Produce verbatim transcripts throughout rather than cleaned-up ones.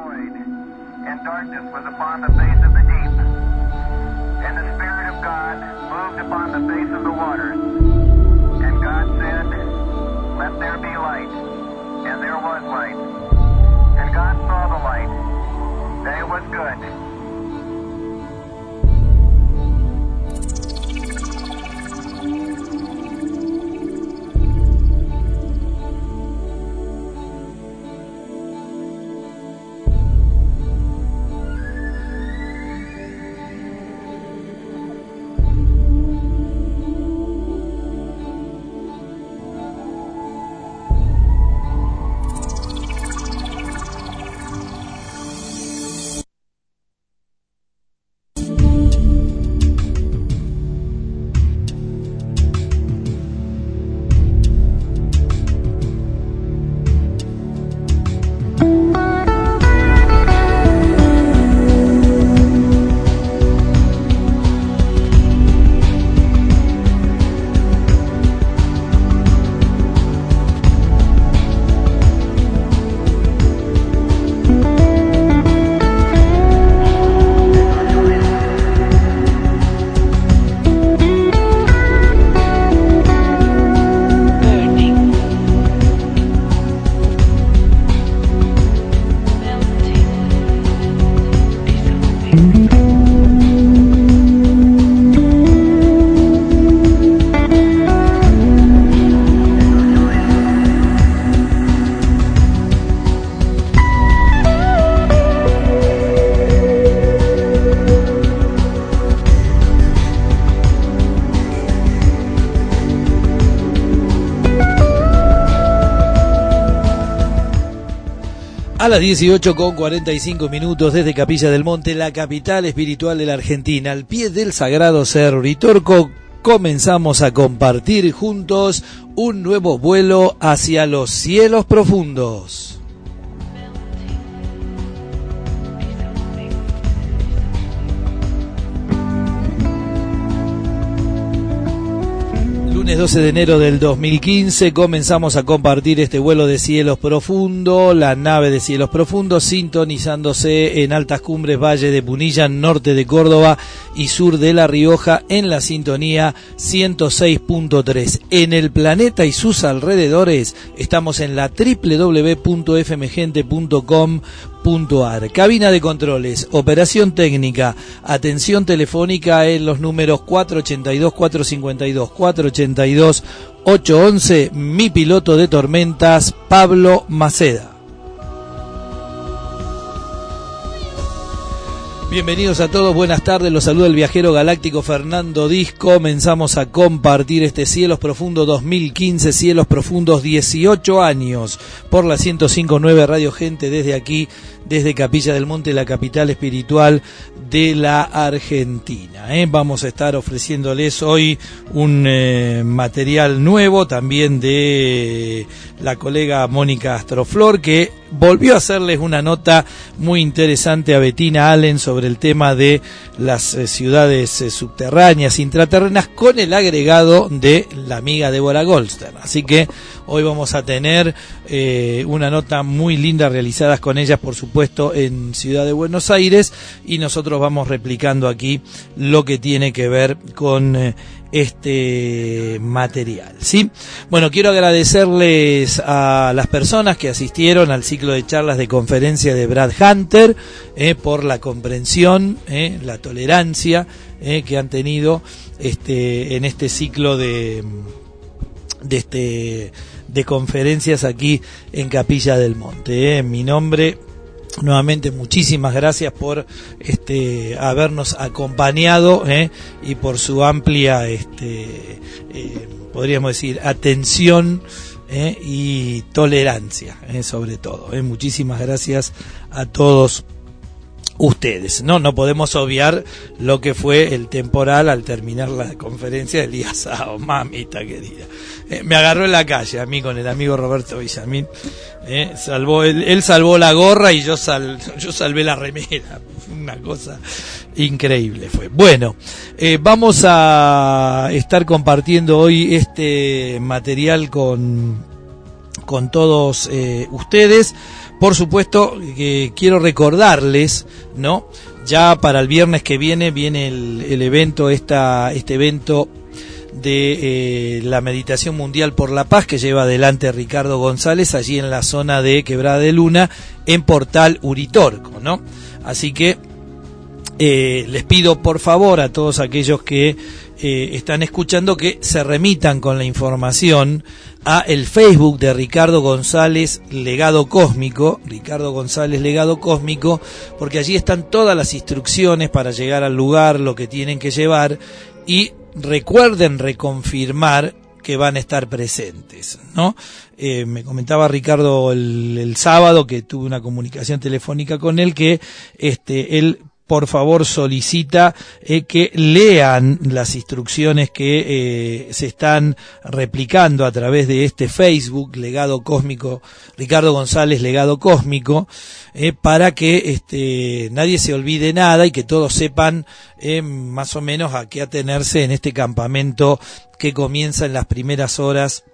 void, and darkness was upon the face of the deep. And the Spirit of God moved upon the face of the waters. And God said, "Let there be light." And there was light. And God saw the light, that it was good. A las dieciocho con cuarenta y cinco minutos desde Capilla del Monte, la capital espiritual de la Argentina, al pie del sagrado Cerro Uritorco, comenzamos a compartir juntos un nuevo vuelo hacia los cielos profundos. Lunes doce de enero del dos mil quince comenzamos a compartir este vuelo de cielos profundos, la nave de cielos profundos sintonizándose en altas cumbres, Valle de Punilla, norte de Córdoba y sur de La Rioja en la sintonía ciento seis punto tres. En el planeta y sus alrededores estamos en la doble u doble u doble u punto f m gente punto com punto a r. Cabina de controles, operación técnica, atención telefónica en los números cuatro ochenta y dos, cuatro cincuenta y dos, cuatro ochenta y dos, ocho once. Mi piloto de tormentas, Pablo Maceda. Bienvenidos a todos, buenas tardes, los saluda el viajero galáctico Fernando Diz. Comenzamos a compartir este Cielos Profundos dos mil quince, Cielos Profundos dieciocho años, por la ciento cinco punto nueve Radio Gente, desde aquí, desde Capilla del Monte, la capital espiritual de la Argentina. ¿eh? Vamos a estar ofreciéndoles hoy un eh, material nuevo, también de la colega Mónica Astroflor, que volvió a hacerles una nota muy interesante a Bettina Allen sobre el tema de las eh, ciudades eh, subterráneas, intraterrenas, con el agregado de la amiga Débora Goldstern. Así que hoy vamos a tener eh, una nota muy linda realizada con ellas, por supuesto, en Ciudad de Buenos Aires, y nosotros vamos replicando aquí lo que tiene que ver con eh, este material, ¿sí? Bueno, quiero agradecerles a las personas que asistieron al ciclo de charlas de conferencia de Brad Hunter eh, por la comprensión, eh, la tolerancia eh, que han tenido este en este ciclo de de este de conferencias aquí en Capilla del Monte. Eh. En mi nombre, nuevamente muchísimas gracias por este habernos acompañado eh, y por su amplia este eh, podríamos decir atención eh, y tolerancia eh, sobre todo. Eh. Muchísimas gracias a todos ustedes. No, no podemos obviar lo que fue el temporal al terminar la conferencia del día sábado, mamita querida. Eh, me agarró en la calle a mí con el amigo Roberto Villamín. Eh, salvó él, él salvó la gorra y yo sal, yo salvé la remera. Una cosa increíble fue. Bueno, eh, vamos a estar compartiendo hoy este material con con todos eh, ustedes. por supuesto, que eh, quiero recordarles, ¿no? Ya para el viernes que viene viene el, el evento, esta, este evento de eh, la Meditación Mundial por la Paz que lleva adelante Ricardo González allí en la zona de Quebrada de Luna, en Portal Uritorco, ¿no? Así que eh, les pido por favor a todos aquellos que eh, están escuchando que se remitan con la información a el Facebook de Ricardo González Legado Cósmico, Ricardo González Legado Cósmico, porque allí están todas las instrucciones para llegar al lugar, lo que tienen que llevar, y recuerden reconfirmar que van a estar presentes, ¿no? Eh, me comentaba Ricardo el, el sábado que tuve una comunicación telefónica con él, que este él por favor solicita eh, que lean las instrucciones que eh, se están replicando a través de este Facebook Legado Cósmico, Ricardo González Legado Cósmico, eh, para que este nadie se olvide nada y que todos sepan eh, más o menos a qué atenerse en este campamento que comienza en las primeras horas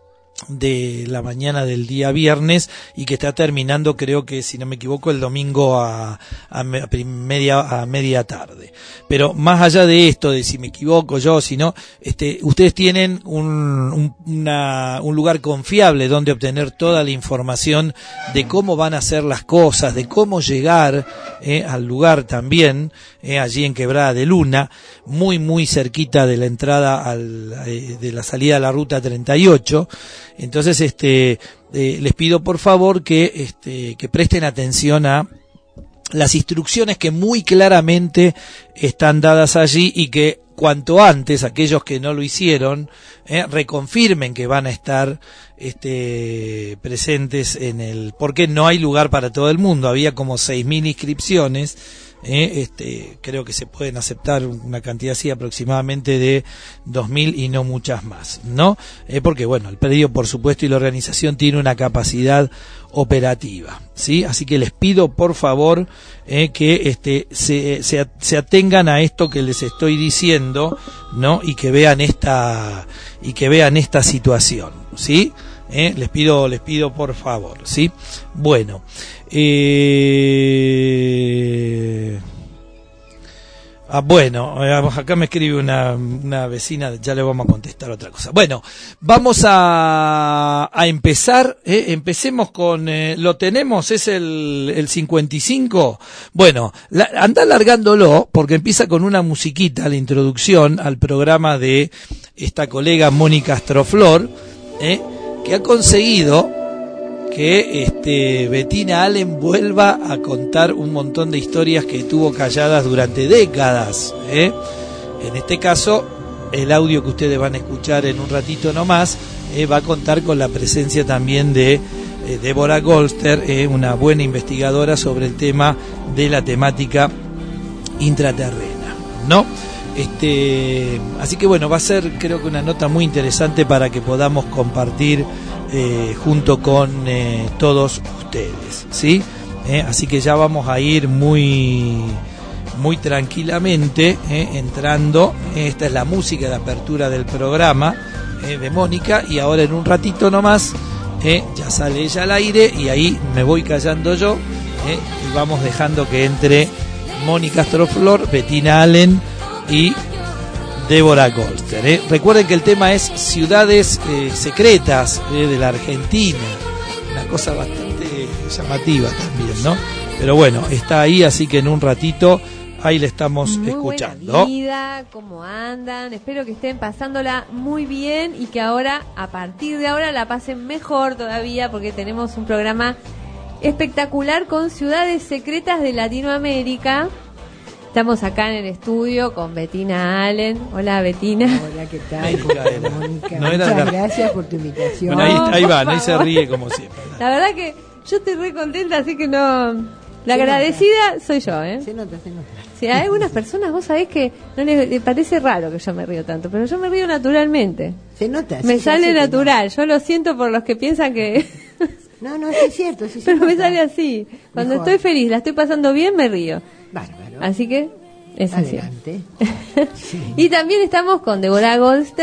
de la mañana del día viernes y que está terminando, creo que si no me equivoco, el domingo a, a, media, a media tarde. Pero más allá de esto, de si me equivoco yo, si no, este, ustedes tienen un, un, una, un lugar confiable donde obtener toda la información de cómo van a ser las cosas, de cómo llegar eh, al lugar también, eh, allí en Quebrada de Luna, muy muy cerquita de la entrada al, eh, de la salida a la ruta treinta y ocho. Entonces, este, eh, les pido por favor que, este, que presten atención a las instrucciones que muy claramente están dadas allí y que cuanto antes aquellos que no lo hicieron eh, reconfirmen que van a estar este, presentes en el, porque no hay lugar para todo el mundo. Había como seis mil inscripciones. Eh, este, creo que se pueden aceptar una cantidad así aproximadamente de dos mil y no muchas más, ¿no? Eh, porque bueno, el predio por supuesto y la organización tiene una capacidad operativa, ¿sí? Así que les pido por favor eh, que este se, se, se atengan a esto que les estoy diciendo, ¿no? Y que vean esta y que vean esta situación, ¿sí? Eh, les pido les pido por favor, ¿sí? Bueno, eh... ah, bueno, acá me escribe una, una vecina, ya le vamos a contestar otra cosa. Bueno, vamos a, a empezar, eh, empecemos con, eh, lo tenemos, es el, el cincuenta y cinco. Bueno, la, anda largándolo porque empieza con una musiquita, la introducción al programa de esta colega Mónica Astroflor, eh, que ha conseguido que este Bettina Allen vuelva a contar un montón de historias que tuvo calladas durante décadas, ¿eh? En este caso, el audio que ustedes van a escuchar en un ratito nomás eh, va a contar con la presencia también de eh, Deborah Goldster, eh, una buena investigadora sobre el tema de la temática intraterrena, ¿no? Este, así que bueno, va a ser creo que una nota muy interesante para que podamos compartir eh, junto con eh, todos ustedes, ¿sí? Eh, así que ya vamos a ir muy muy tranquilamente eh, entrando. Esta es la música de apertura del programa eh, de Mónica, y ahora en un ratito nomás eh, ya sale ella al aire y ahí me voy callando yo eh, y vamos dejando que entre Mónica Astroflor, Bettina Allen y Deborah Goldster. ¿eh? Recuerden que el tema es ciudades eh, secretas eh, de la Argentina, una cosa bastante llamativa también, ¿no? Pero bueno, está ahí, así que en un ratito ahí le estamos muy escuchando. Buena vida, ¿cómo andan? Espero que estén pasándola muy bien y que ahora, a partir de ahora, la pasen mejor todavía, porque tenemos un programa espectacular con ciudades secretas de Latinoamérica. Estamos acá en el estudio con Bettina Allen. Hola, Bettina. Hola, ¿qué tal? Mónica. Mónica. No Muchas la... gracias por tu invitación. Bueno, ahí, No, ahí van, ahí favor. se ríe como siempre. La verdad que yo estoy re contenta, así que no... La Se agradecida nota. Soy yo, ¿eh? Se nota, se nota. Si hay algunas personas, vos sabés que no les, les parece raro que yo me río tanto, pero yo me río naturalmente. Se nota. Me sí, sale sí, natural. Yo lo siento por los que piensan que... No, no, sí es cierto. Sí, se pero me nota. sale así. Cuando Mejor. estoy feliz, la estoy pasando bien, me río. Bárbaro. Así que... Es así. Adelante. Sí. Y también estamos con Deborah Goldstern,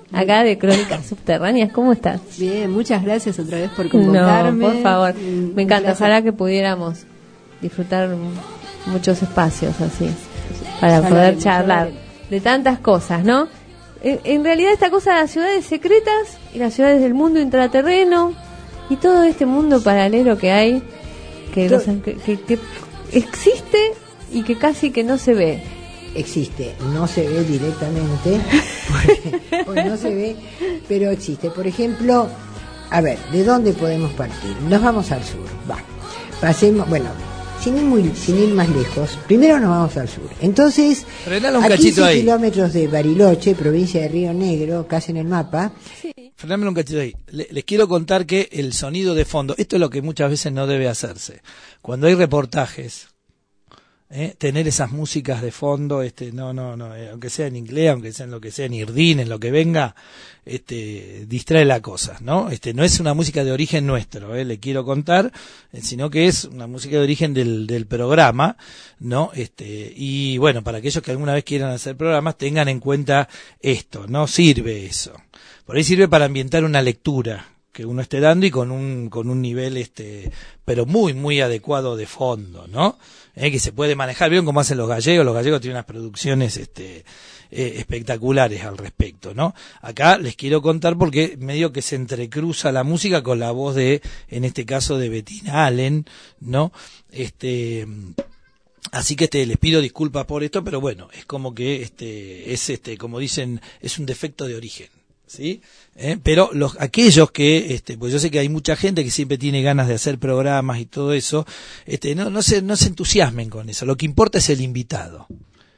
acá de Crónicas Subterráneas. ¿Cómo estás? Bien, muchas gracias otra vez por convocarme. No, por favor. Un Me encanta. placer. Ojalá que pudiéramos disfrutar muchos espacios así, para Ya poder haremos, ya charlar haremos. de tantas cosas, ¿no? En, en realidad esta cosa de las ciudades secretas y las ciudades del mundo intraterreno y todo este mundo paralelo que hay, que, Todo- no sé, que, que- que existe y que casi que no se ve. Existe, no se ve directamente, porque, porque no se ve, pero existe. Por ejemplo, a ver, ¿de dónde podemos partir? Nos vamos al sur, va. Pasemos, bueno, sin ir, muy, sin ir más lejos, primero nos vamos al sur. Entonces, Frenalo un a cachito quince ahí. kilómetros de Bariloche, provincia de Río Negro, casi en el mapa, Frenámelo un cachito ahí. Le- les quiero contar que el sonido de fondo, esto es lo que muchas veces no debe hacerse. Cuando hay reportajes, ¿eh? tener esas músicas de fondo, este, no, no, no, eh, aunque sea en inglés, aunque sea en lo que sea, en irdín, en lo que venga, este, distrae la cosa, ¿no? Este, no es una música de origen nuestro, ¿eh? le quiero contar, eh, sino que es una música de origen del, del programa, ¿no? Este, y bueno, para aquellos que alguna vez quieran hacer programas, tengan en cuenta esto, no sirve eso. Por ahí sirve para ambientar una lectura que uno esté dando y con un con un nivel este pero muy muy adecuado de fondo, ¿no? Eh, que se puede manejar. ¿Vieron cómo hacen los gallegos? Los gallegos tienen unas producciones este eh, espectaculares al respecto, ¿no? Acá les quiero contar porque medio que se entrecruza la música con la voz de, en este caso, de Bettina Allen, ¿no? Este Así que este, les pido disculpas por esto, pero bueno, es como que este es este como dicen, es un defecto de origen. ¿Sí? ¿Eh? Pero los aquellos que este pues yo sé que hay mucha gente que siempre tiene ganas de hacer programas y todo eso, este no no se no se entusiasmen con eso. Lo que importa es el invitado.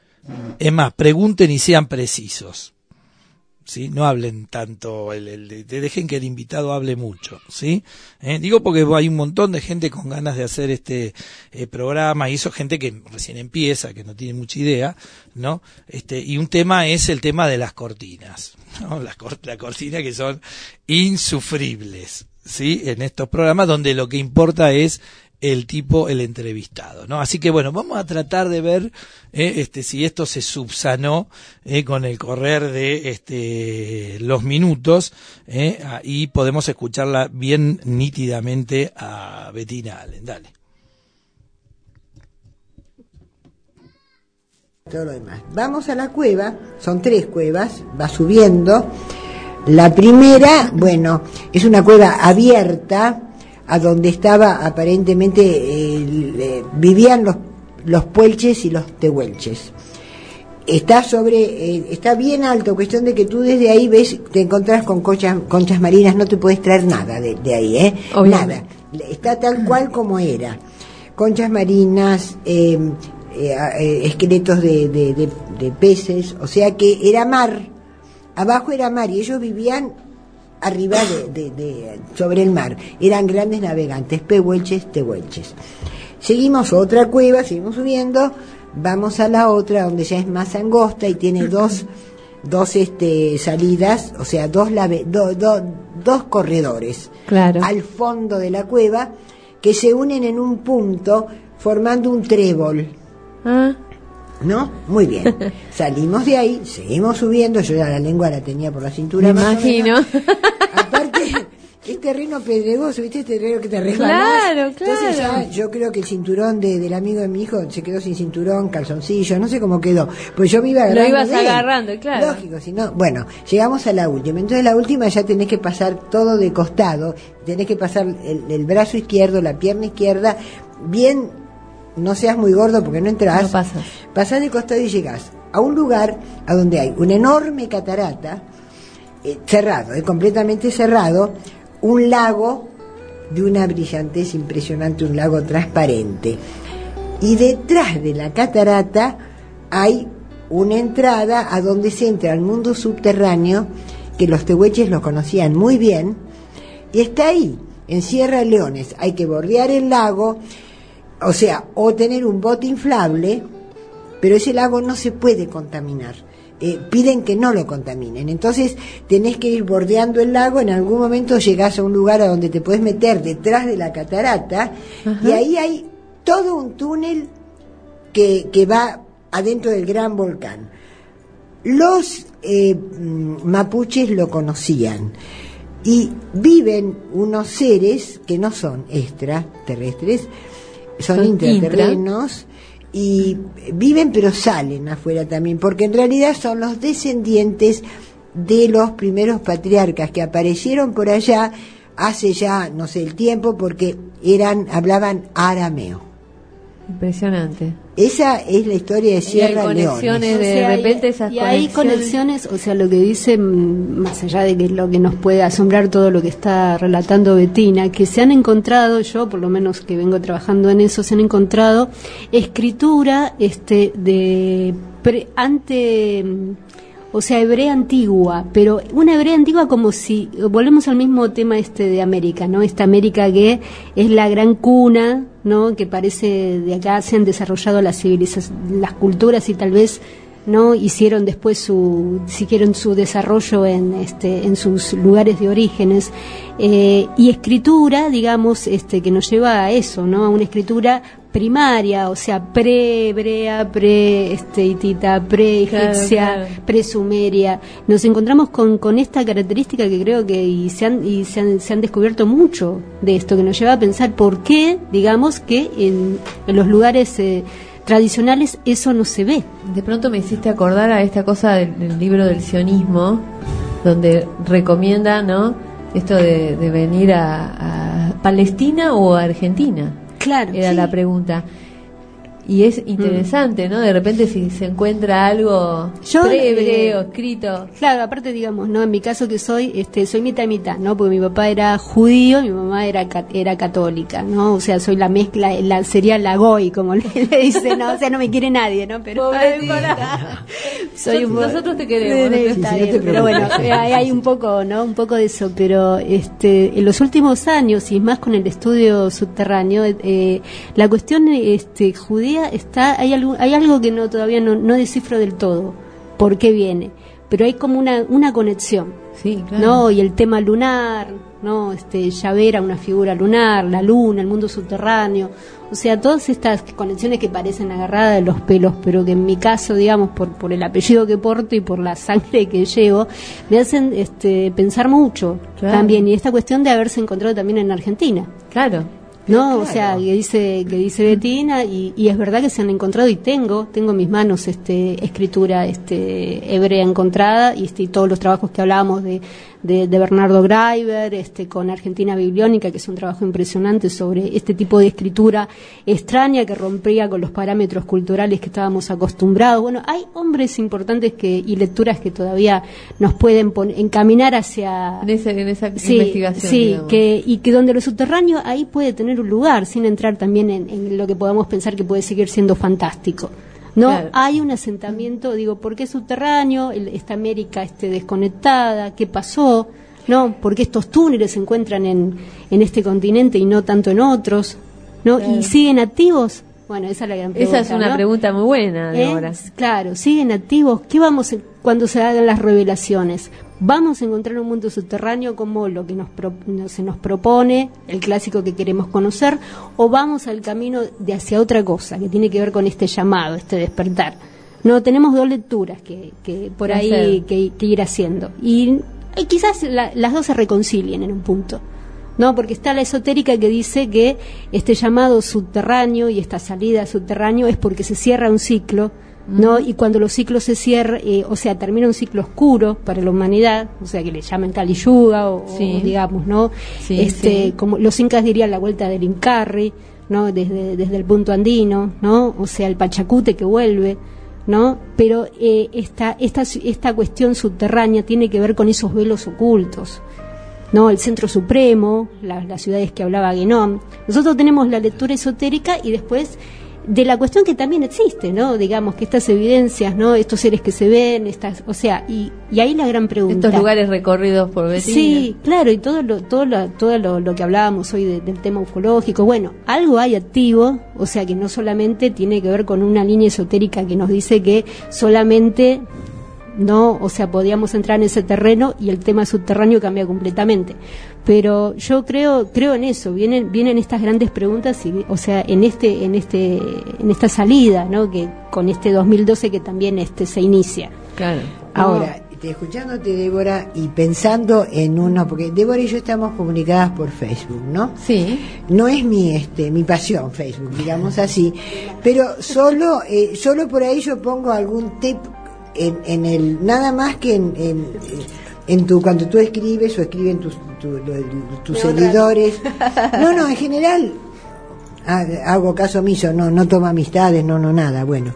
Es más, pregunten y sean precisos. ¿Sí? No hablen tanto, el, el, el, dejen que el invitado hable mucho, ¿sí? ¿Eh? Digo porque hay un montón de gente con ganas de hacer este eh, programa y eso, gente que recién empieza, que no tiene mucha idea, ¿no? Este, y un tema es el tema de las cortinas, ¿no? Las cor- la cortina que son insufribles, ¿sí? En estos programas donde lo que importa es el tipo, el entrevistado, ¿no? Así que bueno, vamos a tratar de ver eh, este si esto se subsanó eh, con el correr de este los minutos eh, ah, y podemos escucharla bien nítidamente a Bettina Allen. Dale. todo lo demás. Vamos a la cueva, son tres cuevas, va subiendo. La primera, bueno, es una cueva abierta, a donde estaba aparentemente eh, eh, vivían los los puelches y los tehuelches. Está sobre, eh, está bien alto, cuestión de que tú desde ahí ves, te encontrás con conchas, conchas marinas, no te puedes traer nada de, de ahí, ¿eh? Obviamente. Nada. Está tal cual como era. Conchas marinas, eh, eh, eh, esqueletos de, de, de, de peces, o sea que era mar, abajo era mar y ellos vivían arriba de, de, de sobre el mar, eran grandes navegantes, pehuelches, tehuelches. Seguimos otra cueva, seguimos subiendo, vamos a la otra donde ya es más angosta y tiene dos dos este salidas, o sea, dos lave, do, do, dos corredores Claro. al fondo de la cueva que se unen en un punto formando un trébol. Ah, ¿No? Muy bien. Salimos de ahí, seguimos subiendo, yo ya la lengua la tenía por la cintura. me más o imagino. menos. Aparte, es terreno pedregoso, ¿viste? Este terreno que te resbalás. Claro, Entonces claro. ya yo creo que el cinturón de, del amigo de mi hijo se quedó sin cinturón, calzoncillo, no sé cómo quedó. Pues yo me iba agarrando. Lo ibas de él. agarrando, claro. Lógico, si no. Bueno, llegamos a la última. Entonces la última ya tenés que pasar todo de costado, tenés que pasar el, el brazo izquierdo, la pierna izquierda, bien. No seas muy gordo porque no entras. No pasas. Pasás de costado y llegás a un lugar a donde hay una enorme catarata, eh, cerrado, eh, completamente cerrado, un lago de una brillantez impresionante, un lago transparente. Y detrás de la catarata hay una entrada a donde se entra al mundo subterráneo, que los tehuelches lo conocían muy bien, y está ahí, en Sierra Leones. Hay que bordear el lago, o sea, o tener un bote inflable, pero ese lago no se puede contaminar. Eh, piden que no lo contaminen. Entonces tenés que ir bordeando el lago, en algún momento llegás a un lugar a donde te puedes meter detrás de la catarata. Ajá. Y ahí hay todo un túnel que, que va adentro del gran volcán. Los eh, mapuches lo conocían y viven unos seres que no son extraterrestres, son, son intraterrenos intra. Y viven pero salen afuera también, porque en realidad son los descendientes de los primeros patriarcas que aparecieron por allá hace ya no sé el tiempo, porque eran hablaban arameo. Impresionante. Esa es la historia de Sierra Leone. De, o sea, de repente y, esas y hay conexiones, o sea, lo que dice, más allá de que lo que nos puede asombrar todo lo que está relatando Bettina, que se han encontrado, yo por lo menos que vengo trabajando en eso, se han encontrado escritura este de pre, ante o sea, hebrea antigua, pero una hebrea antigua como si, volvemos al mismo tema este de América, ¿no? Esta América que es la gran cuna, ¿no? Que parece de acá se han desarrollado las civilizaciones, las culturas y tal vez, ¿no? Hicieron después su, siguieron su desarrollo en este, en sus lugares de orígenes, eh, y escritura, digamos, este, que nos lleva a eso, ¿no? A una escritura primaria, o sea, pre-hebrea, pre-hitita, pre-egipcia, claro, claro. pre-sumeria. Nos encontramos con, con esta característica que creo que y se han, y se han, se han descubierto mucho de esto, que nos lleva a pensar por qué, digamos, que en, en los lugares eh, tradicionales eso no se ve. De pronto me hiciste acordar a esta cosa del, del libro del sionismo, donde recomienda, ¿no?, esto de, de venir a, a Palestina o a Argentina. Claro, era sí. la pregunta. Y es interesante, ¿no? De repente si se encuentra algo pre-hebreo, eh, escrito. Claro, aparte, digamos, ¿no? En mi caso que soy, este, soy mitad y mitad, ¿no? Porque mi papá era judío, mi mamá era era católica, ¿no? O sea, soy la mezcla, la sería la goy, como le, le dicen, ¿no? O sea, no me quiere nadie, ¿no? Pero soy un nosotros te queremos, de, de, no está bien, no pero bueno, hay, hay un poco, ¿no? Un poco de eso, pero este, en los últimos años y más con el estudio subterráneo, eh, la cuestión este judía está, hay algo, hay algo que no todavía no, no descifro del todo por qué viene, pero hay como una una conexión, sí, claro. ¿no? Y el tema lunar, ¿no? Este, Llavera, una figura lunar, la luna, el mundo subterráneo, o sea, todas estas conexiones que parecen agarradas de los pelos, pero que en mi caso, digamos, por por el apellido que porto y por la sangre que llevo, me hacen este pensar mucho, claro. También, y esta cuestión de haberse encontrado también en Argentina. Claro. No, claro. O sea, que dice que dice Bettina y, y es verdad que se han encontrado y tengo tengo en mis manos este escritura este hebrea encontrada y este y todos los trabajos que hablábamos de de, de Bernardo Graeber, este con Argentina Bibliónica, que es un trabajo impresionante sobre este tipo de escritura extraña que rompía con los parámetros culturales que estábamos acostumbrados. Bueno, hay hombres importantes que y lecturas que todavía nos pueden pon, encaminar hacia en, ese, en esa sí, investigación. Sí, digamos. que y que donde lo subterráneo ahí puede tener un lugar, sin entrar también en, en lo que podamos pensar que puede seguir siendo fantástico. No, claro. Hay un asentamiento, digo, ¿por qué subterráneo? El, esta América este, desconectada, ¿qué pasó? ¿No? ¿Por qué estos túneles se encuentran en, en este continente y no tanto en otros? ¿No? Claro. ¿Y siguen activos? Bueno, esa es la gran pregunta. Esa es una ¿no? pregunta muy buena de ¿Eh? ahora. Claro, ¿siguen activos? ¿Qué vamos a, cuando se hagan las revelaciones? ¿Vamos a encontrar un mundo subterráneo como lo que nos pro, no, se nos propone, el clásico que queremos conocer, o vamos al camino de hacia otra cosa, que tiene que ver con este llamado, este despertar? No, tenemos dos lecturas que, que por ahí que, que ir haciendo. Y, y quizás la, las dos se reconcilien en un punto. No, porque está la esotérica que dice que este llamado subterráneo y esta salida subterráneo es porque se cierra un ciclo, ¿no? Y cuando los ciclos se cierran, eh, o sea, termina un ciclo oscuro para la humanidad, o sea, que le llaman Kali Yuga o, sí. o digamos, ¿no? Sí, este, sí. Como los incas dirían la vuelta del Incarri, ¿no? Desde desde el punto andino, ¿no? O sea, el Pachacute que vuelve, ¿no? Pero eh, esta esta esta cuestión subterránea tiene que ver con esos velos ocultos, ¿no? El centro supremo, la, las ciudades que hablaba Guénon. Nosotros tenemos la lectura esotérica y después de la cuestión que también existe, ¿no? Digamos que estas evidencias, ¿no? Estos seres que se ven, estas, o sea, y, y ahí la gran pregunta. Estos lugares recorridos por Bettina. Sí, claro, y todo lo todo lo, todo lo, lo que hablábamos hoy de, del tema ufológico, bueno, algo hay activo, o sea, que no solamente tiene que ver con una línea esotérica que nos dice que solamente no, o sea, podíamos entrar en ese terreno y el tema subterráneo cambia completamente. Pero yo creo creo en eso, vienen vienen estas grandes preguntas y, o sea, en este en este en esta salida, ¿no? Que con este dos mil doce que también este se inicia. Claro. Ahora, te, escuchándote, Débora, y pensando en uno, porque Débora y yo estamos comunicadas por Facebook, ¿no? Sí. No es mi este mi pasión Facebook, digamos así, pero solo eh, solo por ahí yo pongo algún tip en, en el nada más que en, en, en tu cuando tú escribes o escriben tus tu, tus seguidores. No, no, en general hago caso omiso, no no tomo amistades, no no nada, bueno.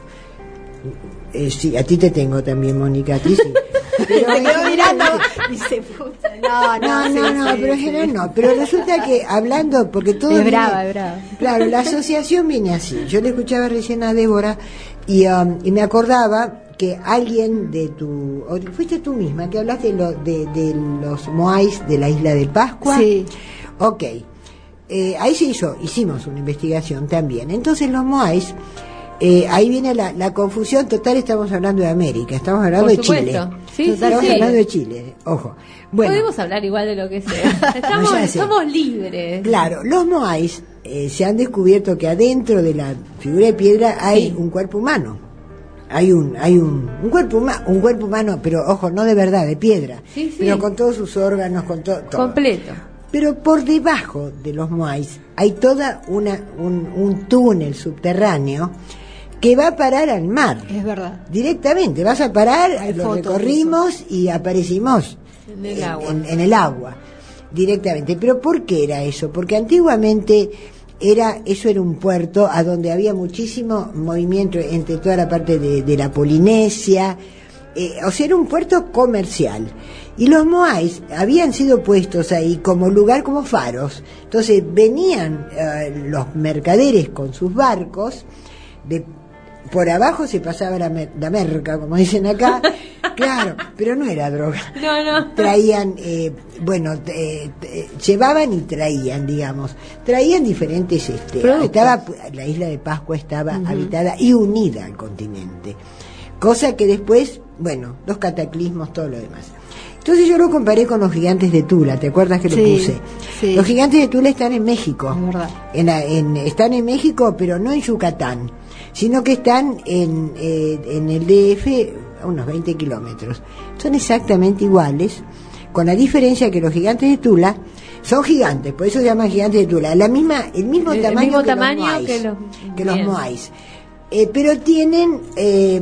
Eh, sí, a ti te tengo también, Mónica, a ti sí. Pero en general, dice, puta, no, no, no, no, no, pero en general no. Pero resulta que hablando, porque todo. Es viene, brava, es brava. Claro, la asociación viene así. Yo le escuchaba recién a Débora y, um, y me acordaba que alguien de tu. O fuiste tú misma que hablaste de, lo, de, de los moais de la isla de Pascua. Sí. Ok. Eh, ahí se hizo, hicimos una investigación también. Entonces, los moais. Eh, ahí viene la, la confusión total. Estamos hablando de América, estamos hablando Por de supuesto. Chile. Sí, estamos sí, sí. hablando de Chile, ojo. Bueno, podemos hablar igual de lo que sea. Estamos, No, ya sé. somos libres. Claro, los moais eh, se han descubierto que adentro de la figura de piedra hay Sí. un cuerpo humano. Hay un hay un, un cuerpo humano, un cuerpo humano, pero ojo, no de verdad, de piedra, Sí, sí. pero con todos sus órganos, con to- todo. Completo. Pero por debajo de los moais hay toda una un, un túnel subterráneo que va a parar al mar. Es verdad. Directamente, vas a parar, Hay lo fotos de recorrimos y aparecimos En el en, agua. en- en el agua, directamente. ¿Pero por qué era eso? Porque antiguamente era eso era un puerto a donde había muchísimo movimiento entre toda la parte de, de la Polinesia, eh, o sea, era un puerto comercial. Y los moais habían sido puestos ahí como lugar, como faros. Entonces venían eh, los mercaderes con sus barcos, de por abajo se pasaba la, mer- la merca, como dicen acá, claro, pero no era droga. No, no. Traían, eh, bueno, eh, eh, llevaban y traían, digamos, traían diferentes, este, Productos. estaba, la isla de Pascua estaba uh-huh. habitada y unida al continente, cosa que después, bueno, los cataclismos, todo lo demás. Entonces yo lo comparé con los gigantes de Tula, ¿te acuerdas que lo Sí, puse? sí. Los gigantes de Tula están en México, Es verdad. en, la- en, están en México, pero no en Yucatán, sino que están en, eh, en el D F a unos veinte kilómetros. Son exactamente iguales, con la diferencia que los gigantes de Tula son gigantes, por eso se llaman gigantes de Tula, la misma, el mismo El- el tamaño, mismo que, tamaño los moais, que los- que los bien. moais. Eh, pero tienen... Eh,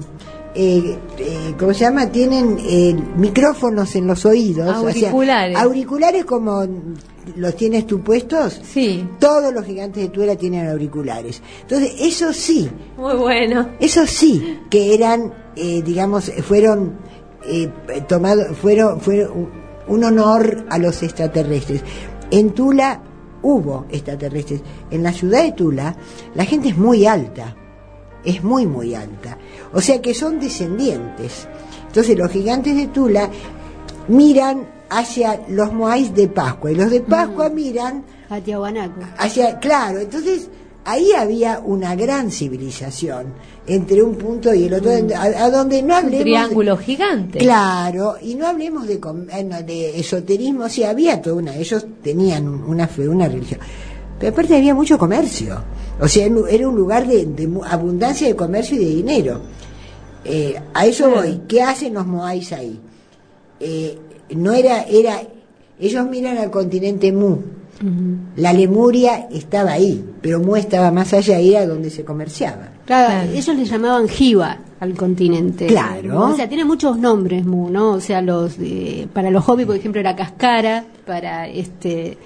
Eh, eh, ¿cómo se llama? Tienen eh, micrófonos en los oídos. Auriculares. O sea, auriculares como los tienes tú puestos. Sí. Todos los gigantes de Tula tienen auriculares. Entonces, eso sí, Muy bueno. eso sí, que eran, eh, digamos, fueron eh, tomados, fueron, fueron un, un honor a los extraterrestres. En Tula hubo extraterrestres. En la ciudad de Tula, la gente es muy alta. Es muy, muy alta. O sea que son descendientes. Entonces los gigantes de Tula miran hacia los moais de Pascua y los de Pascua mm. miran a Tiahuanaco. Hacia, claro, entonces ahí había una gran civilización entre un punto y el otro, mm. a, a donde no hablemos... Un triángulo de, gigante. Claro, y no hablemos de, de esoterismo, sí, había toda una... Ellos tenían una fe, una religión. Pero aparte había mucho comercio. O sea, era un lugar de, de abundancia de comercio y de dinero. Eh, a eso claro. voy. ¿Qué hacen los moais ahí? Eh, no era, era, ellos miran al continente Mu. Uh-huh. La Lemuria estaba ahí, pero Mu estaba más allá, era donde se comerciaba. Claro, claro. Ellos le llamaban Jiva al continente. Claro. O sea, tiene muchos nombres Mu, ¿no? O sea, los eh, para los hobbies, por ejemplo, era Cascara, para este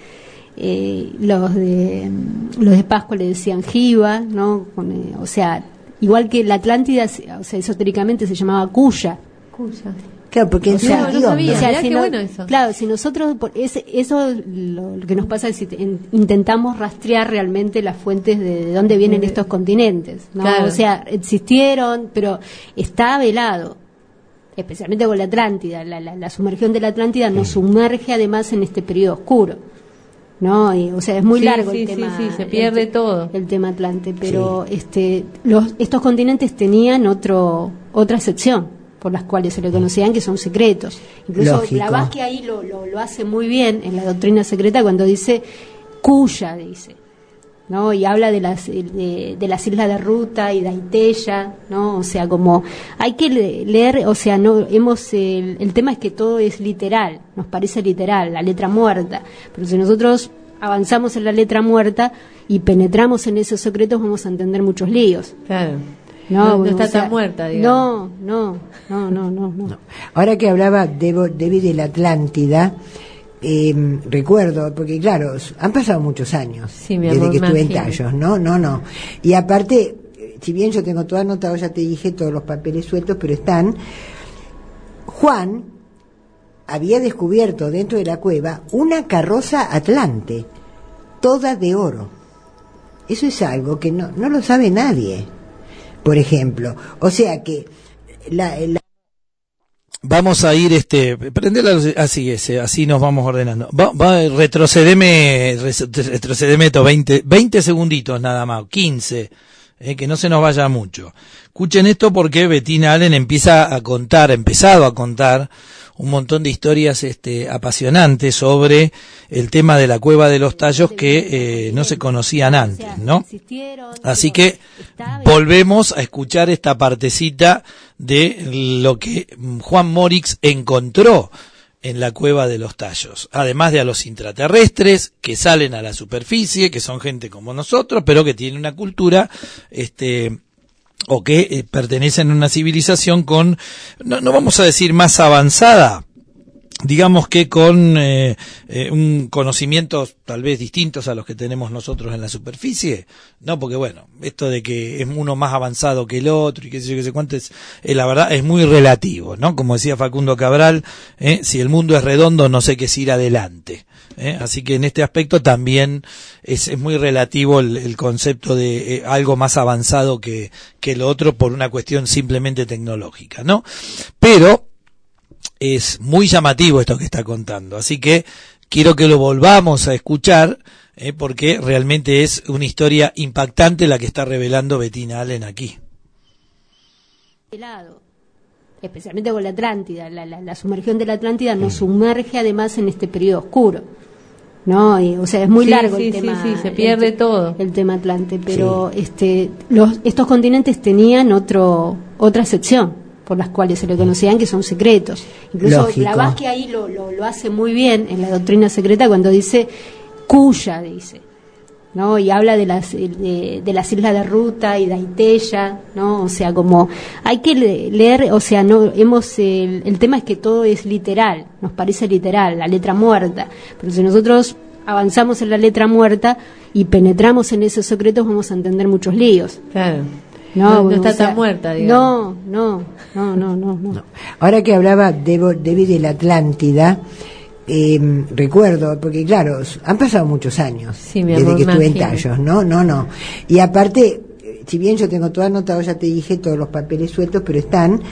Eh, los de los de Pascua le decían Jiva, ¿no? Con, eh, o sea, igual que la Atlántida, o sea, esotéricamente se llamaba Cuya. Cuya. Claro, porque o sea, no, no sabía, o sea, mirá si qué no, bueno eso. Claro, si nosotros por ese, eso lo, lo que nos pasa es si te, en, intentamos rastrear realmente las fuentes de, de dónde vienen estos continentes, ¿no? Claro. O sea, existieron, pero está velado. Especialmente con la Atlántida, la, la, la sumergión de la Atlántida nos sumerge además en este periodo oscuro. ¿No? Y, o sea, es muy sí, largo sí, el tema. Sí, sí, se pierde el, todo. El tema Atlante, pero sí. este, los, estos continentes tenían otro, otra sección por las cuales se le conocían que son secretos. Incluso Lógico. Blavatsky ahí lo, lo, lo hace muy bien en la doctrina secreta cuando dice Cuya, dice. ¿no? Y habla de las de, de las islas de Ruta y de Aitella, ¿no? O sea, como hay que leer, o sea, no hemos el, el tema es que todo es literal, nos parece literal, la letra muerta, pero si nosotros avanzamos en la letra muerta y penetramos en esos secretos vamos a entender muchos líos. Claro. No, no, no está o sea, tan muerta, digamos. No, no, no, no, no. No. Ahora que hablaba de David de la Atlántida, eh, recuerdo, porque claro, han pasado muchos años sí, mi desde amor, que estuve en imagino. Tallos, ¿no? No, no. Y aparte, si bien yo tengo todo anotado, ya te dije todos los papeles sueltos, pero están. Juan había descubierto dentro de la cueva una carroza Atlante, toda de oro. Eso es algo que no, no lo sabe nadie, por ejemplo. O sea que la, la Vamos a ir, este, prendela así, ese, así nos vamos ordenando. Va, va, retrocedeme, retrocedeme esto, veinte, veinte segunditos nada más, quince, eh, que no se nos vaya mucho. Escuchen esto porque Bettina Allen empieza a contar, ha empezado a contar un montón de historias, este, apasionantes sobre el tema de la Cueva de los Tallos que eh, no se conocían antes, ¿no? Así que volvemos a escuchar esta partecita de lo que Juan Morix encontró en la Cueva de los Tallos, además de a los intraterrestres que salen a la superficie, que son gente como nosotros, pero que tienen una cultura, este, o que eh, pertenecen a una civilización con, no, no vamos a decir más avanzada, digamos que con eh, eh, un conocimientos tal vez distintos a los que tenemos nosotros en la superficie, no, porque bueno, esto de que es uno más avanzado que el otro y qué sé yo, qué sé cuánto, es, eh, la verdad es muy relativo, ¿no? Como decía Facundo Cabral, eh, si el mundo es redondo no sé qué es ir adelante, eh, así que en este aspecto también es, es muy relativo el, el concepto de eh, algo más avanzado que, que lo otro por una cuestión simplemente tecnológica, ¿no? Pero es muy llamativo esto que está contando, así que quiero que lo volvamos a escuchar, eh, porque realmente es una historia impactante la que está revelando Bettina Allen aquí. Especialmente con la Atlántida, la, la, la sumergión de la Atlántida nos sumerge además en este periodo oscuro, ¿no? Y, o sea, es muy sí, largo sí, el tema. Sí, sí, se pierde el, todo. El tema Atlante, pero sí. este, los, estos continentes tenían otro, otra sección por las cuales se le conocían que son secretos. Incluso Lógico. Blavatsky ahí lo, lo, lo hace muy bien en la doctrina secreta cuando dice cuya, dice, ¿no? Y habla de las de, de las islas de Ruta y de Aitella, ¿no? O sea, como hay que leer, o sea, no hemos el, el tema es que todo es literal, nos parece literal, la letra muerta, pero si nosotros avanzamos en la letra muerta y penetramos en esos secretos vamos a entender muchos líos. Claro. No, no, no está o sea, tan muerta, digamos. No, no, no, no, no, no. no. Ahora que hablaba de David de la Atlántida, eh, recuerdo, porque claro, han pasado muchos años sí, mi desde amor, que estuve en imagino. Tallos, ¿no? No, no. Y aparte, si bien yo tengo todo anotado, ya te dije todos los papeles sueltos, pero están.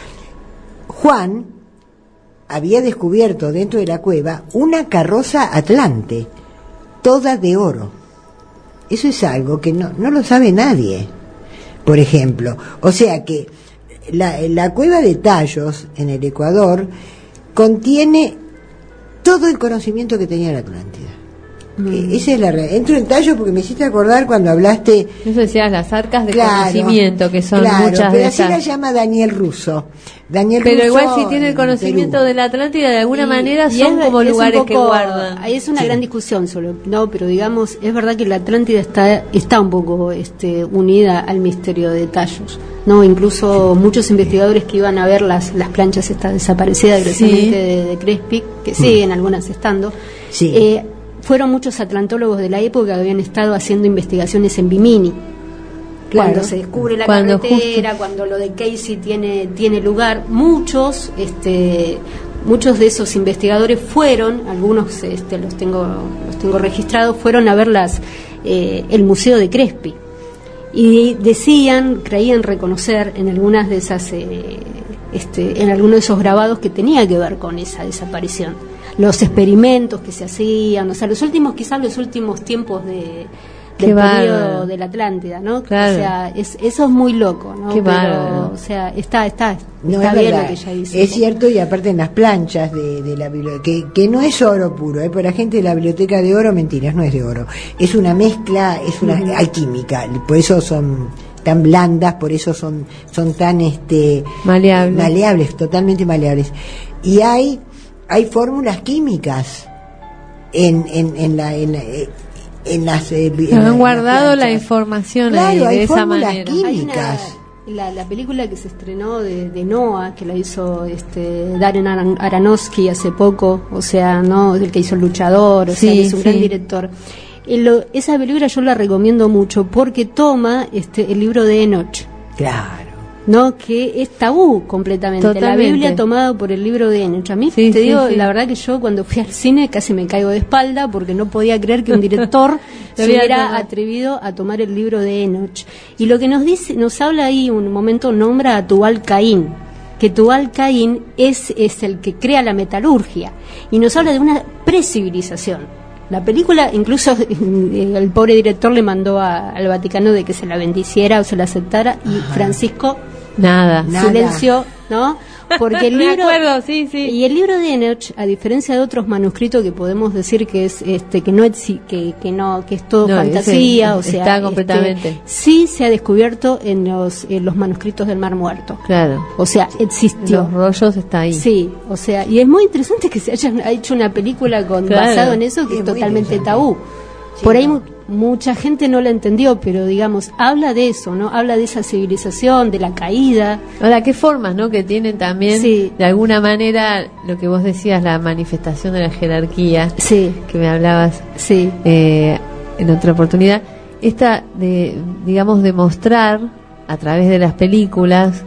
Juan había descubierto dentro de la cueva una carroza Atlante, toda de oro. Eso es algo que no, no lo sabe nadie, por ejemplo. O sea que la, la cueva de Tallos en el Ecuador contiene todo el conocimiento que tenía la Atlántida. Mm. Eh, esa es la realidad. Entro en Tallos porque me hiciste acordar cuando hablaste. Eso decías, las arcas de claro, conocimiento, que son claro, muchas pero de así esas. la llama Daniel Russo. Daniel pero Russo igual si tiene el conocimiento Perú. de la Atlántida, de alguna Y, manera y son es, como es lugares poco, que guardan. Es una sí. gran discusión solo, no, pero digamos, es verdad que la Atlántida está está un poco este, unida al misterio de Tallos, no, incluso muchos investigadores que iban a ver las las planchas estas desaparecidas precisamente Sí. de, de Crespi, que siguen mm. algunas estando, sí. eh, fueron muchos atlantólogos de la época que habían estado haciendo investigaciones en Bimini. Claro. Cuando se descubre la cuando carretera, justo. cuando lo de Casey tiene tiene lugar, muchos este muchos de esos investigadores fueron, algunos este los tengo los tengo registrados, fueron a ver las eh, el museo de Crespi y decían, creían reconocer en algunas de esas eh, este en algunos de esos grabados que tenía que ver con esa desaparición, los experimentos que se hacían, o sea, los últimos quizás los últimos tiempos de Qué del bárbaro. periodo de la Atlántida, ¿no? Claro. O sea, es, eso es muy loco, ¿no? Qué Pero, bárbaro. o sea, está, está, No, está es bien verdad. lo que ella dice. Es cierto, y aparte en las planchas de, de la biblioteca, que, que no es oro puro, ¿eh? Por la gente de la biblioteca de oro, mentiras, no es de oro. Es una mezcla, es una Ujú. alquímica, por eso son tan blandas, por eso son, son tan este Maleables. maleables, totalmente maleables. Y hay, hay fórmulas químicas en, en, en la, en la- eh, en las eh, en la- Han en guardado las la planchas. información Claro, ahí, hay de esa fórmulas manera. químicas. Hay una, químicas. la, la película que se estrenó de, de Noah, que la hizo este Darren Aran- Aronofsky hace poco, o sea, no, el que hizo El Luchador, o sea, Sí, que es un sí. gran director. Y lo- esa película yo la recomiendo mucho porque toma este el libro de Enoch, Claro. ¿no? Que es tabú completamente. Totalmente. La Biblia tomada por el libro de Enoch. A mí Sí, te sí, digo, sí. la verdad que yo cuando fui al cine casi me caigo de espalda porque no podía creer que un director se había hubiera tomado. atrevido a tomar el libro de Enoch. Y lo que nos dice, nos habla ahí un momento, nombra a Tubal Caín, que Tubal Caín es, es el que crea la metalurgia y nos habla de una precivilización. La película, incluso eh, el pobre director le mandó a- al Vaticano de que se la bendiciera o se la aceptara y Francisco Nada. Nada. silenció, ¿no? Porque el Me libro acuerdo, sí, sí. y el libro de Enoch, a diferencia de otros manuscritos que podemos decir que es este que no exi- que, que no que es todo No, fantasía, ese o sea, está este, completamente. sí se ha descubierto en los en los manuscritos del Mar Muerto. Claro. O sea, existió. Los rollos está ahí. Sí, o sea, y es muy interesante que se haya hecho una película con Claro. basado en eso que Sí, es muy totalmente interesante. tabú. Sí, Por ahí no. mu- mucha gente no la entendió, pero digamos, habla de eso, ¿no? Habla de esa civilización, de la caída. Ahora, qué formas, ¿no? Que tienen también, Sí. de alguna manera, lo que vos decías, la manifestación de la jerarquía, Sí, que me hablabas sí. eh, en otra oportunidad. Esta de, digamos, de mostrar a través de las películas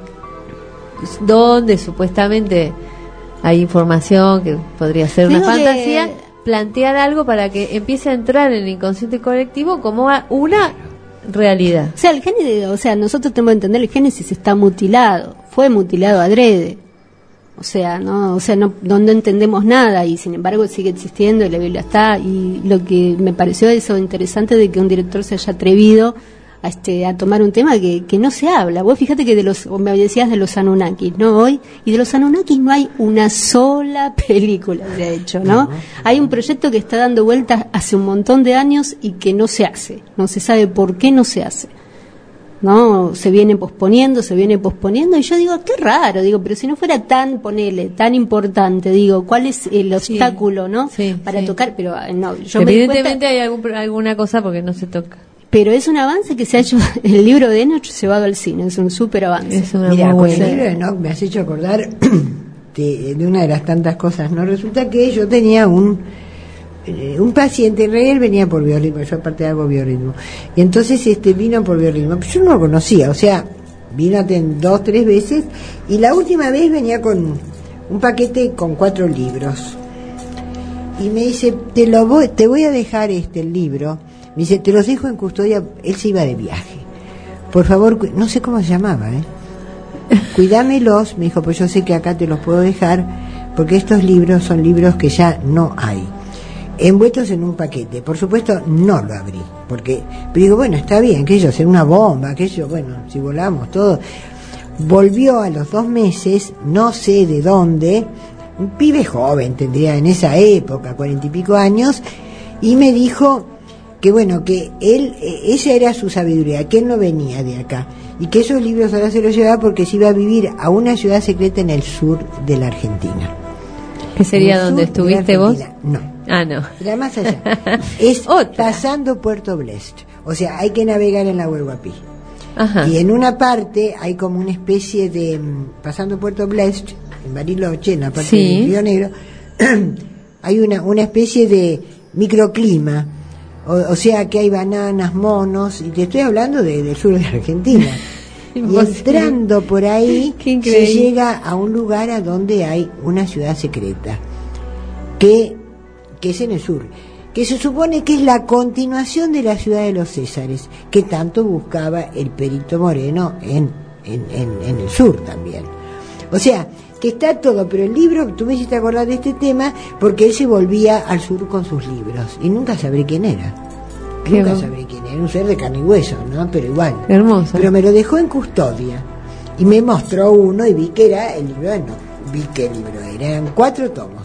donde supuestamente hay información que podría ser una Digo que- fantasía, plantear algo para que empiece a entrar en el inconsciente colectivo como a- una realidad. O sea, el Génesis, o sea, nosotros tenemos que entender el Génesis está mutilado, fue mutilado adrede. O sea, no, o sea, no, no, no entendemos nada y sin embargo sigue existiendo y la Biblia está y lo que me pareció eso interesante de que un director se haya atrevido a este a tomar un tema que, que no se habla. Vos fíjate que de los, o me decías de los Anunnakis, ¿no? Hoy, y de los Anunnakis no hay una sola película, de hecho, ¿no? Hay un proyecto que está dando vueltas hace un montón de años y que no se hace, no se sabe por qué no se hace. ¿No? Se viene posponiendo, se viene posponiendo y yo digo, qué raro, digo, pero si no fuera tan, ponele, tan importante, digo, ¿cuál es el obstáculo, no? Sí, para sí. tocar, pero eh, no, yo me di Evidentemente cuenta, hay algún, alguna cosa porque no se toca. pero es un avance que se ha hecho, el libro de Enoch llevado al cine, es un súper avance. Es una Mira, muy con el buena. libro de Enoch me has hecho acordar de, de una de las tantas cosas, ¿no? Resulta que yo tenía un eh, un paciente, en realidad él venía por biorritmo, yo aparte hago biorritmo, y entonces este vino por biorritmo, pero yo no lo conocía, o sea, vino a ten- dos, tres veces, y la última vez venía con un paquete con cuatro libros, y me dice, te lo voy, te voy a dejar este el libro, me dice, te los dejo en custodia, él se iba de viaje, por favor, cu- no sé cómo se llamaba, ¿eh? Cuidámelos, me dijo, pues yo sé que acá te los puedo dejar, porque estos libros son libros que ya no hay, envueltos en un paquete. Por supuesto, no lo abrí, porque, pero digo, bueno, está bien, que yo, ser una bomba, que yo, bueno, si volamos todo. Volvió a los dos meses, no sé de dónde, un pibe joven tendría en esa época, cuarenta y pico años, y me dijo que bueno, que él, eh, esa era su sabiduría, que él no venía de acá, y que esos libros ahora se los llevaba porque se iba a vivir a una ciudad secreta en el sur de la Argentina. ¿Qué sería En el donde sur de la estuviste vos? Argentina. No. Ah, no. Era más allá. Es Otra. pasando Puerto Blest. O sea, hay que navegar en la Huelguapí. Ajá. Y en una parte hay como una especie de, mm, pasando Puerto Blest, en Bariloche, en la parte Sí. del Río Negro, hay una, una especie de microclima. O, o sea que hay bananas, monos, y te estoy hablando de- del sur de la Argentina. Y Imposible. entrando por ahí Qué se increíble. llega a un lugar a donde hay una ciudad secreta que, que es en el sur, que se supone que es la continuación de la ciudad de los Césares, que tanto buscaba el Perito Moreno en, en, en, en el sur también. O sea, que está todo, pero el libro, tú me hiciste acordar de este tema porque él se volvía al sur con sus libros y nunca sabré quién era. Qué Nunca bueno. sabré quién era un ser de carne y hueso, ¿no? Pero igual. Hermoso. Pero me lo dejó en custodia y me mostró uno y vi que era el libro, no, vi que el libro era, eran cuatro tomos.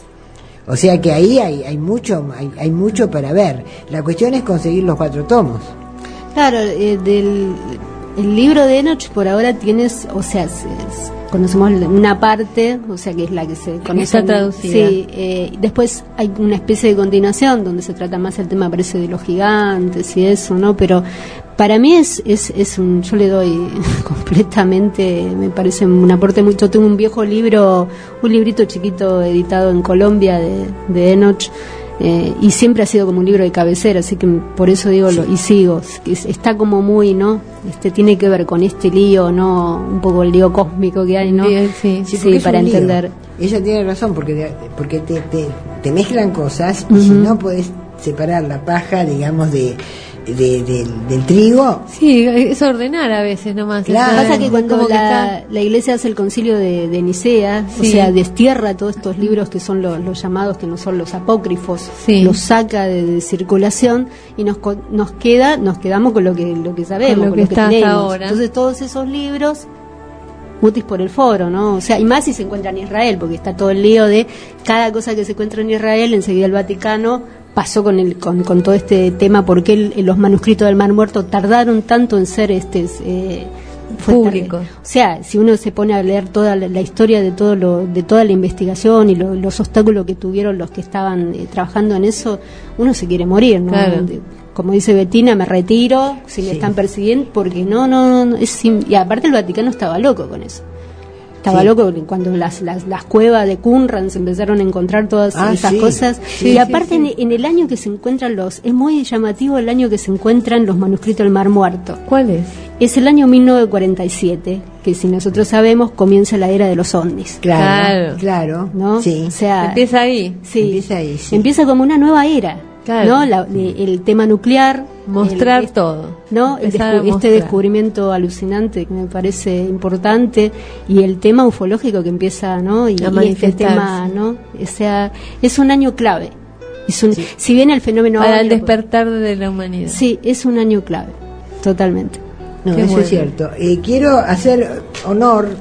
O sea que ahí hay, hay mucho, hay, hay mucho para ver. La cuestión es conseguir los cuatro tomos. Claro, eh, del el libro de Enoch por ahora tienes, o sea, es, es, conocemos una parte, o sea, que es la que se conoce. Está traducida. Sí, eh, después hay una especie de continuación donde se trata más el tema, parece, de los gigantes y eso, ¿no? Pero para mí es, es, es un, yo le doy completamente, me parece un aporte muy, yo tengo un viejo libro, un librito chiquito editado en Colombia de, de Enoch, eh, y siempre ha sido como un libro de cabecera, así que por eso digo, Sí. lo, y sigo, es, está como muy, ¿no? Este tiene que ver con este lío, ¿no? Un poco el lío cósmico que hay, ¿no? Sí, sí. Sí, porque es para un lío. entender. Ella tiene razón, porque, porque te, te, te mezclan cosas y Ujú. si no podés separar la paja, digamos, de, de, de- del trigo. Sí, es ordenar a veces nomás. Claro. Está- Pasa que cuando como que la, está- la iglesia hace el concilio de, de Nicea, Sí. o sea, destierra todos estos libros que son los, los llamados, que no son los apócrifos, Sí. los saca de, de circulación y nos co- nos queda, nos quedamos con lo que lo que sabemos, Con lo con que está hasta tenemos. ahora. Entonces todos esos libros mutis por el foro, ¿no? O sea, y más si se encuentra en Israel, porque está todo el lío de cada cosa que se encuentra en Israel, enseguida el Vaticano pasó con el con, con todo este tema, porque el- los manuscritos del Mar Muerto tardaron tanto en ser este eh, fue Público. tarde. O sea, si uno se pone a leer toda la, la historia de todo lo de toda la investigación y lo- los obstáculos que tuvieron los que estaban eh, trabajando en eso, uno se quiere morir, ¿no? Claro. De- como dice Bettina, me retiro si me Sí. están persiguiendo, porque no, no, no, es sim- y aparte el Vaticano estaba loco con eso. Estaba Sí. loco cuando las, las, las cuevas de Qumran se empezaron a encontrar todas Ah, esas sí. cosas. Sí, y sí, aparte sí. En, en el año que se encuentran los, es muy llamativo el año que se encuentran los manuscritos del Mar Muerto. ¿Cuál es? Es el año mil novecientos cuarenta y siete, que si nosotros sabemos comienza la era de los ovnis. Claro, Claro. claro. ¿No? Sí. O sea, Empieza ahí. sí, Empieza ahí, sí. empieza como una nueva era. Claro. ¿No? La- de- el tema nuclear. Mostrar el- todo. ¿No? El Empezar a descu- este mostrar. descubrimiento alucinante que me parece importante, y el tema ufológico que empieza, ¿no? Y, A y este manifestarse. tema, ¿no? O sea, es un año clave. Es un, Si bien el fenómeno Para el ovni lo- despertar de la humanidad. Sí, es un año clave, totalmente. No, Qué eso bueno. es cierto. Eh, quiero hacer honor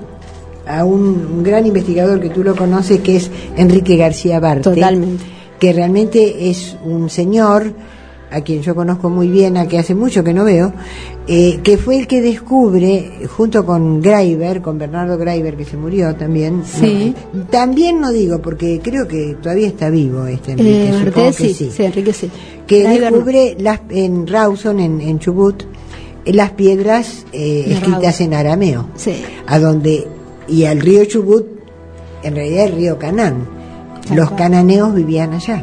a un, un gran investigador que tú lo conoces, que es Enrique García Barte. Totalmente. Que realmente es un señor a quien yo conozco muy bien, a que hace mucho que no veo, eh, que fue el que descubre, junto con Graeber, con Bernardo Graeber, que se murió también. Sí. No, también no digo, porque creo que todavía está vivo este Enrique, Eh, supongo Arte, que sí, sí. sí, Enrique sí. Que Graeber no. descubre las, en Rawson, en, en Chubut, eh, las piedras eh, De escritas Rawson. en arameo, Sí. a donde, y al río Chubut, en realidad el río Canaán. Tal Los cual. cananeos vivían allá.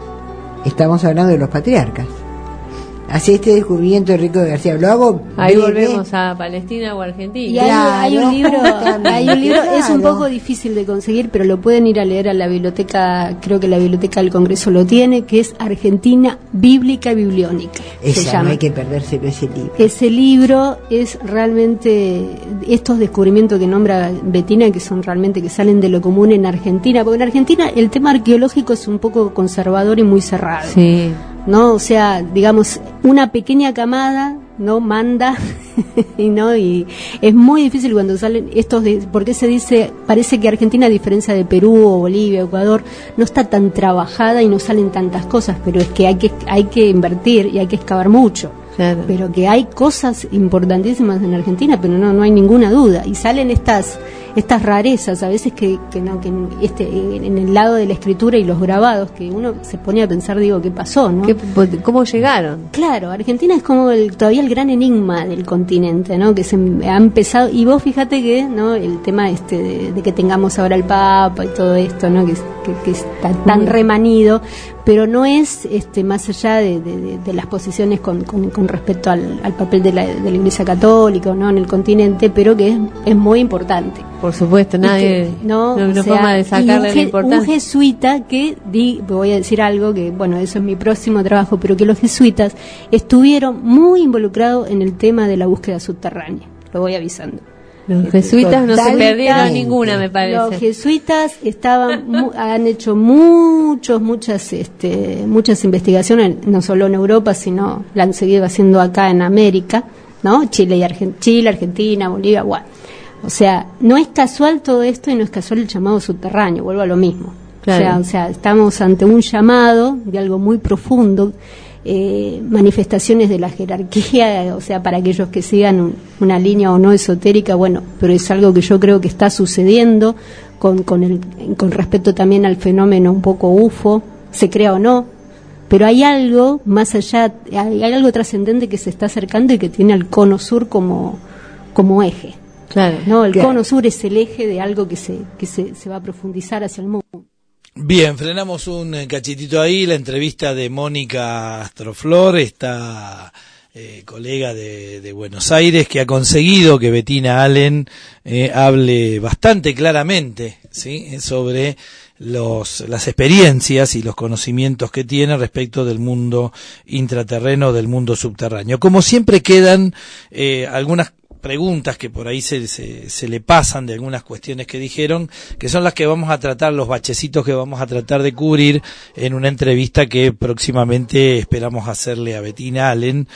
Estamos hablando de los patriarcas. Hace este descubrimiento de Enrique García. Lo hago Ahí breve. volvemos a Palestina o Argentina. Y hay, hay un Claro, libro, justamente, hay un libro, es un claro. poco difícil de conseguir, pero lo pueden ir a leer a la biblioteca, creo que la biblioteca del Congreso lo tiene, que es Argentina Bíblica y Bibliónica. se Esa, no llama. hay que perdérselo ese libro. Ese libro es realmente estos descubrimientos que nombra Bettina, que son realmente que salen de lo común en Argentina, porque en Argentina el tema arqueológico es un poco conservador y muy cerrado. Sí. ¿No? O sea, digamos, una pequeña camada no manda y no y es muy difícil cuando salen estos de, porque se dice, parece que Argentina, a diferencia de Perú o Bolivia, Ecuador, no está tan trabajada y no salen tantas cosas, pero es que hay que hay que invertir y hay que excavar mucho. Claro. Pero que hay cosas importantísimas en Argentina, pero no no hay ninguna duda, y salen estas estas rarezas a veces que, que no que en este en el lado de la escritura y los grabados, que uno se pone a pensar, digo, ¿qué pasó, no? ¿Qué- ¿Cómo llegaron? Claro, Argentina es como el, todavía el gran enigma del continente, ¿no? Que se ha empezado, y vos fíjate que, ¿no? El tema este de, de que tengamos ahora el Papa y todo esto, ¿no? Que, que, que está tan remanido, pero no es este más allá de, de, de, de las posiciones con, con, con respecto al, al papel de la, de la Iglesia Católica, ¿no? En el continente, pero que es, es muy importante. Por supuesto, nadie. Y que, no, no, no o sea, forma de y sacarle un, la je- importancia. un jesuita que, di, voy a decir algo que, bueno, eso es mi próximo trabajo, pero que los jesuitas estuvieron muy involucrados en el tema de la búsqueda subterránea, lo voy avisando. Los jesuitas no se Totalmente. perdieron ninguna, me parece. Los jesuitas estaban mu- han hecho muchos muchas este muchas investigaciones, no solo en Europa, sino la han seguido haciendo acá en América, ¿no? Chile y Argen- Chile, Argentina, Bolivia, bueno. O sea, no es casual todo esto y no es casual el llamado subterráneo, vuelvo a lo mismo. Claro. O sea, o sea, estamos ante un llamado de algo muy profundo. Eh, manifestaciones de la jerarquía, o sea, para aquellos que sigan un, una línea o no esotérica, bueno, pero es algo que yo creo que está sucediendo con, con, el, con respecto también al fenómeno un poco U F O, se crea o no, pero hay algo más allá, hay, hay algo trascendente que se está acercando y que tiene al cono sur como, como eje. Claro. No, el Claro. cono sur es el eje de algo que se, que se, se va a profundizar hacia el mundo. Bien, frenamos un eh, cachitito ahí, la entrevista de Mónica Astroflor, esta eh, colega de, de Buenos Aires, que ha conseguido que Bettina Allen eh, hable bastante claramente, ¿sí?, sobre los, las experiencias y los conocimientos que tiene respecto del mundo intraterreno, del mundo subterráneo. Como siempre quedan eh, algunas preguntas que por ahí se, se, se le pasan de algunas cuestiones que dijeron, que son las que vamos a tratar, los bachecitos que vamos a tratar de cubrir en una entrevista que próximamente esperamos hacerle a Bettina Allen,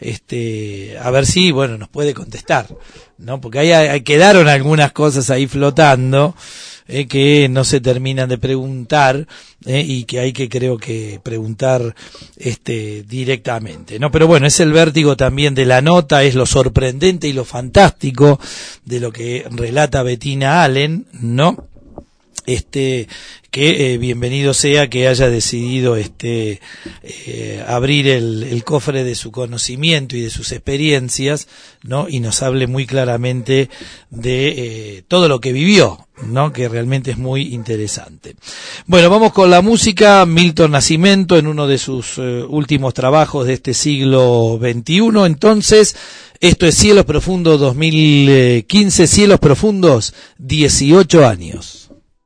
este, a ver si, bueno, nos puede contestar, ¿no? Porque ahí, ahí quedaron algunas cosas ahí flotando, eh, que no se terminan de preguntar, eh, y que hay que, creo que, preguntar este directamente, ¿no? Pero bueno, es el vértigo también de la nota, es lo sorprendente y lo fantástico de lo que relata Bettina Allen, ¿no? Este, que eh, bienvenido sea que haya decidido este eh, abrir el, el cofre de su conocimiento y de sus experiencias, ¿no? Y nos hable muy claramente de eh, todo lo que vivió, ¿no? Que realmente es muy interesante. Bueno, vamos con la música. Milton Nascimento en uno de sus eh, últimos trabajos de este siglo veintiuno. Entonces, esto es Cielos Profundos dos mil quince, Cielos Profundos, dieciocho años.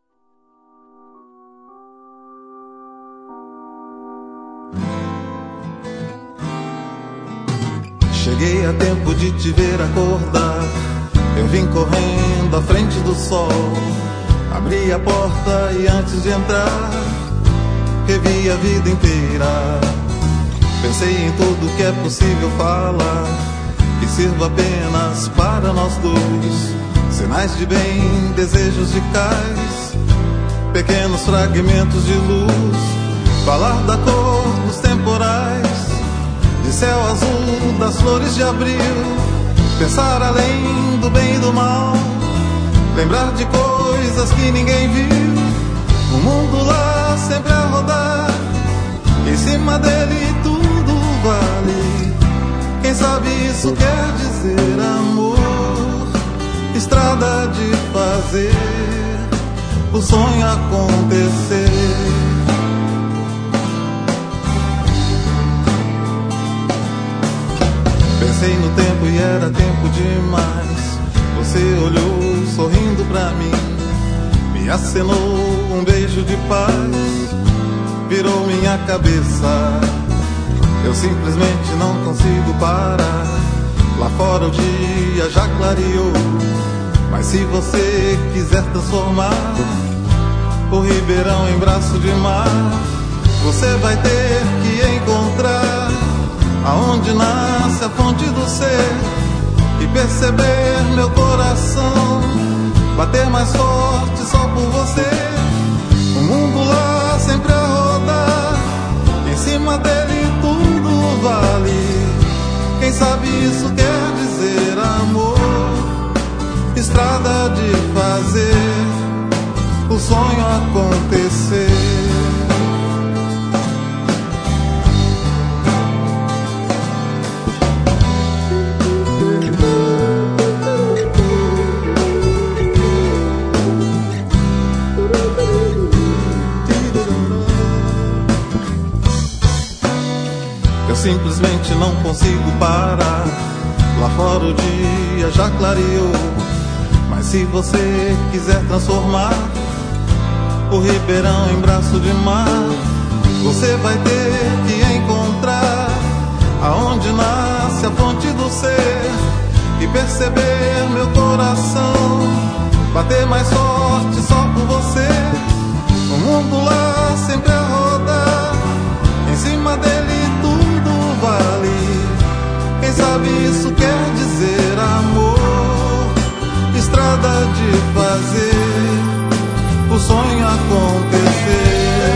Cheguei a tempo de te ver acordar. Eu vim correndo à frente do sol. Abri a porta e antes de entrar, revi a vida inteira. Pensei em tudo que é possível falar, que sirva apenas para nós dois. Sinais de bem, desejos de cais, pequenos fragmentos de luz. Falar da cor dos temporais, de céu azul, das flores de abril. Pensar além do bem e do mal, lembrar de coisas que ninguém viu. O mundo lá sempre a rodar, em cima dele tudo vale. Quem sabe isso quer dizer amor, estrada de fazer o sonho acontecer. Pensei no tempo e era tempo demais. Você olhou sorrindo pra mim, me acenou um beijo de paz, virou minha cabeça. Eu simplesmente não consigo parar. Lá fora o dia já clareou, mas se você quiser transformar o Ribeirão em braço de mar, você vai ter que encontrar aonde nasce a fonte do ser e perceber meu coração bater mais forte só por você. O mundo lá sempre a rodar, em cima dele tudo vale. Quem sabe isso quer dizer amor, estrada de fazer o sonho acontecer. Eu simplesmente não consigo parar. Lá fora o dia já clareou, mas se você quiser transformar o Ribeirão em braço de mar, você vai ter que encontrar aonde nasce a fonte do ser e perceber meu coração bater mais forte só por você. O mundo lá sempre a rodar, em cima dele tudo vale. Quem sabe isso quer dizer amor, estrada de fazer o sonho acontecer.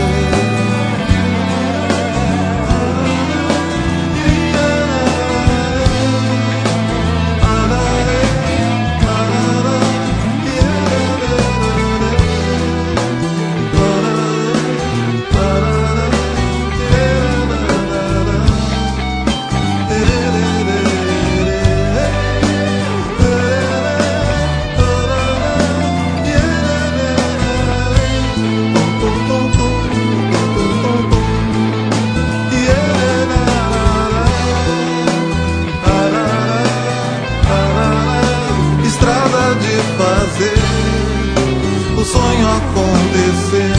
O sonho acontecer.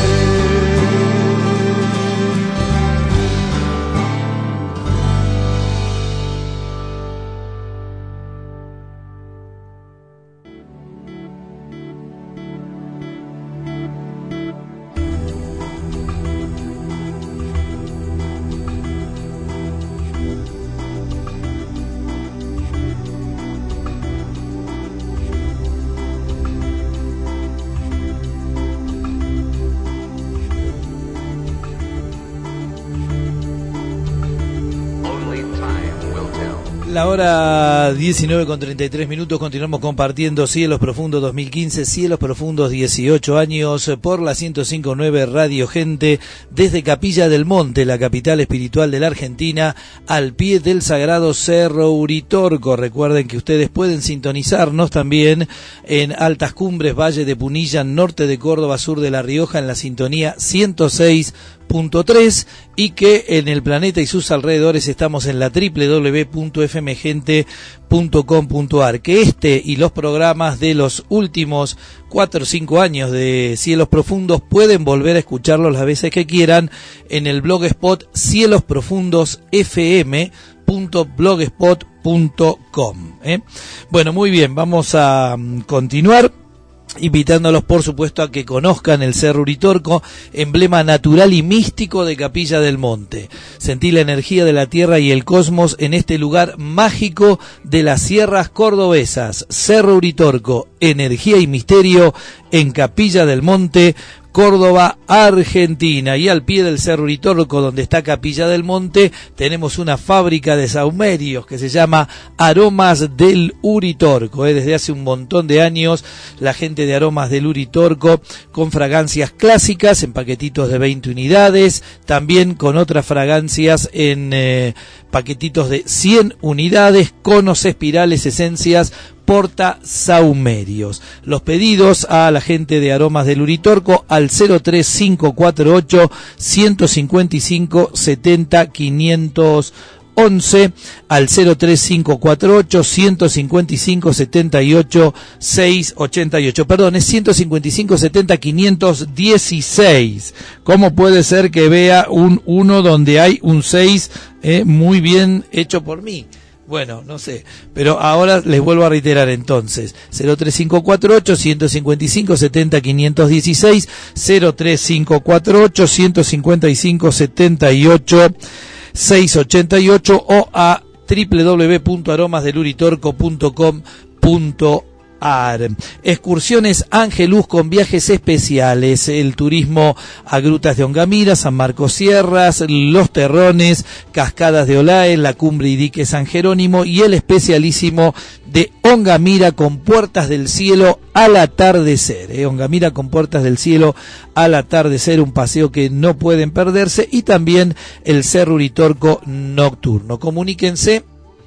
La hora diecinueve con treinta y tres minutos, continuamos compartiendo Cielos Profundos dos mil quince, Cielos Profundos dieciocho años por la ciento cinco punto nueve Radio Gente, desde Capilla del Monte, la capital espiritual de la Argentina, al pie del sagrado Cerro Uritorco. Recuerden que ustedes pueden sintonizarnos también en Altas Cumbres, Valle de Punilla, norte de Córdoba, sur de La Rioja, en la sintonía ciento seis punto tres, y que en el planeta y sus alrededores estamos en la doble u doble u doble u punto f m gente punto com punto a r. Que este y los programas de los últimos cuatro o cinco años de Cielos Profundos pueden volver a escucharlos las veces que quieran en el blogspot cielos profundos f m punto blogspot punto com. ¿eh? Bueno, muy bien, vamos a um, continuar. Invitándolos, por supuesto, a que conozcan el Cerro Uritorco, emblema natural y místico de Capilla del Monte. Sentí la energía de la tierra y el cosmos en este lugar mágico de las sierras cordobesas. Cerro Uritorco, energía y misterio en Capilla del Monte, Córdoba, Argentina. Y al pie del Cerro Uritorco, donde está Capilla del Monte, tenemos una fábrica de sahumerios que se llama Aromas del Uritorco. ¿eh? Desde hace un montón de años, la gente de Aromas del Uritorco, con fragancias clásicas en paquetitos de veinte unidades, también con otras fragancias en eh, paquetitos de cien unidades, conos, espirales, esencias, porta sahumerios. Los pedidos a la gente de Aromas del Uritorco al cero tres cinco cuatro ocho, uno cinco cinco, siete cero quinientos once, al cero tres cinco cuatro ocho, uno cinco cinco, siete ocho, seis ocho ocho, perdón, es uno cinco cinco, siete cero quinientos dieciséis. ¿Cómo puede ser que vea un uno donde hay un seis eh, muy bien hecho por mí? Bueno, no sé, pero ahora les vuelvo a reiterar entonces, cero tres cinco cuatro ocho, uno cinco cinco, siete cero quinientos dieciséis, cero tres cinco cuatro ocho, uno cinco cinco, siete ocho, seis ocho ocho o a doble u doble u doble u punto aromas del uritorco punto com punto a r. Excursiones Angelus con viajes especiales, el turismo a Grutas de Ongamira, San Marcos Sierras, Los Terrones, Cascadas de Olae, la Cumbre y Dique San Jerónimo y el especialísimo de Ongamira con Puertas del Cielo al atardecer. ¿eh? Ongamira con Puertas del Cielo al atardecer, un paseo que no pueden perderse, y también el Cerro Uritorco nocturno. Comuníquense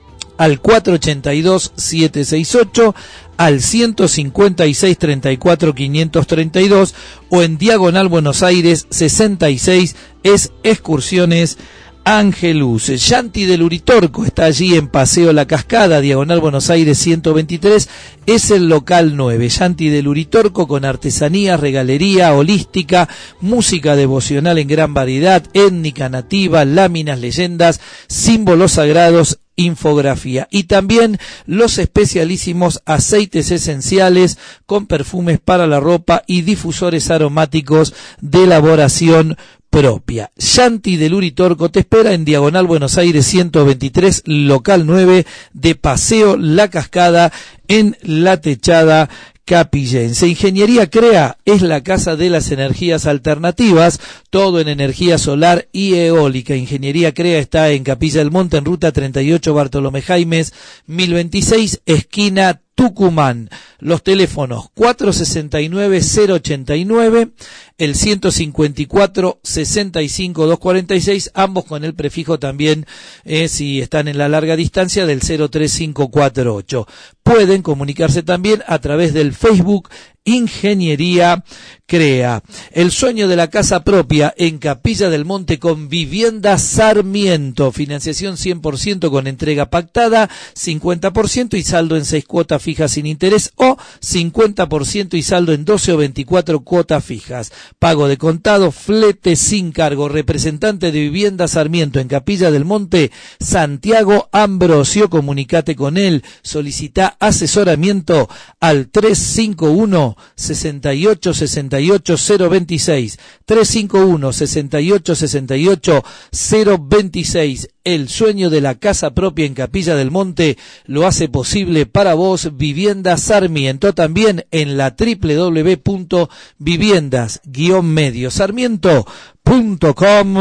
al cuatro ocho dos, siete seis ocho, al ciento cincuenta y seis, treinta y cuatro, quinientos treinta y dos o en Diagonal Buenos Aires sesenta y seis, es Excursiones Angelus. Yanti del Uritorco está allí en Paseo La Cascada, Diagonal Buenos Aires ciento veintitrés, es el local nueve. Yanti del Uritorco con artesanía, regalería, holística, música devocional en gran variedad, étnica, nativa, láminas, leyendas, símbolos sagrados infografía. Y también los especialísimos aceites esenciales con perfumes para la ropa y difusores aromáticos de elaboración propia. Yanti del Uritorco te espera en Diagonal Buenos Aires ciento veintitrés, local nueve de Paseo La Cascada, en La Techada Capillense. Ingeniería Crea es la casa de las energías alternativas, todo en energía solar y eólica. Ingeniería Crea está en Capilla del Monte, en ruta treinta y ocho Bartolomé Jaimes, mil veintiséis, esquina Tucumán. Los teléfonos cuatro sesenta y nueve cero ochenta y nueve, el ciento cincuenta y cuatro sesenta y cinco doscientos cuarenta y seis, ambos con el prefijo también, eh, si están en la larga distancia, del cero tres cinco cuatro ocho. Pueden comunicarse también a través del Facebook Ingeniería Crea. El sueño de la casa propia en Capilla del Monte con Vivienda Sarmiento. Financiación cien por ciento con entrega pactada, cincuenta por ciento y saldo en seis cuotas fijas sin interés, o cincuenta por ciento y saldo en doce o veinticuatro cuotas fijas. Pago de contado, flete sin cargo. Representante de Vivienda Sarmiento en Capilla del Monte, Santiago Ambrosio. Comunicate con él. Solicita asesoramiento al tres cinco uno sesenta y ocho sesenta y ocho cero veintiséis, tres cinco uno sesenta y ocho sesenta y ocho cero veintiséis. El sueño de la casa propia en Capilla del Monte lo hace posible para vos Vivienda Sarmiento, también en la doble u doble u doble u punto viviendas guion medio sarmiento punto com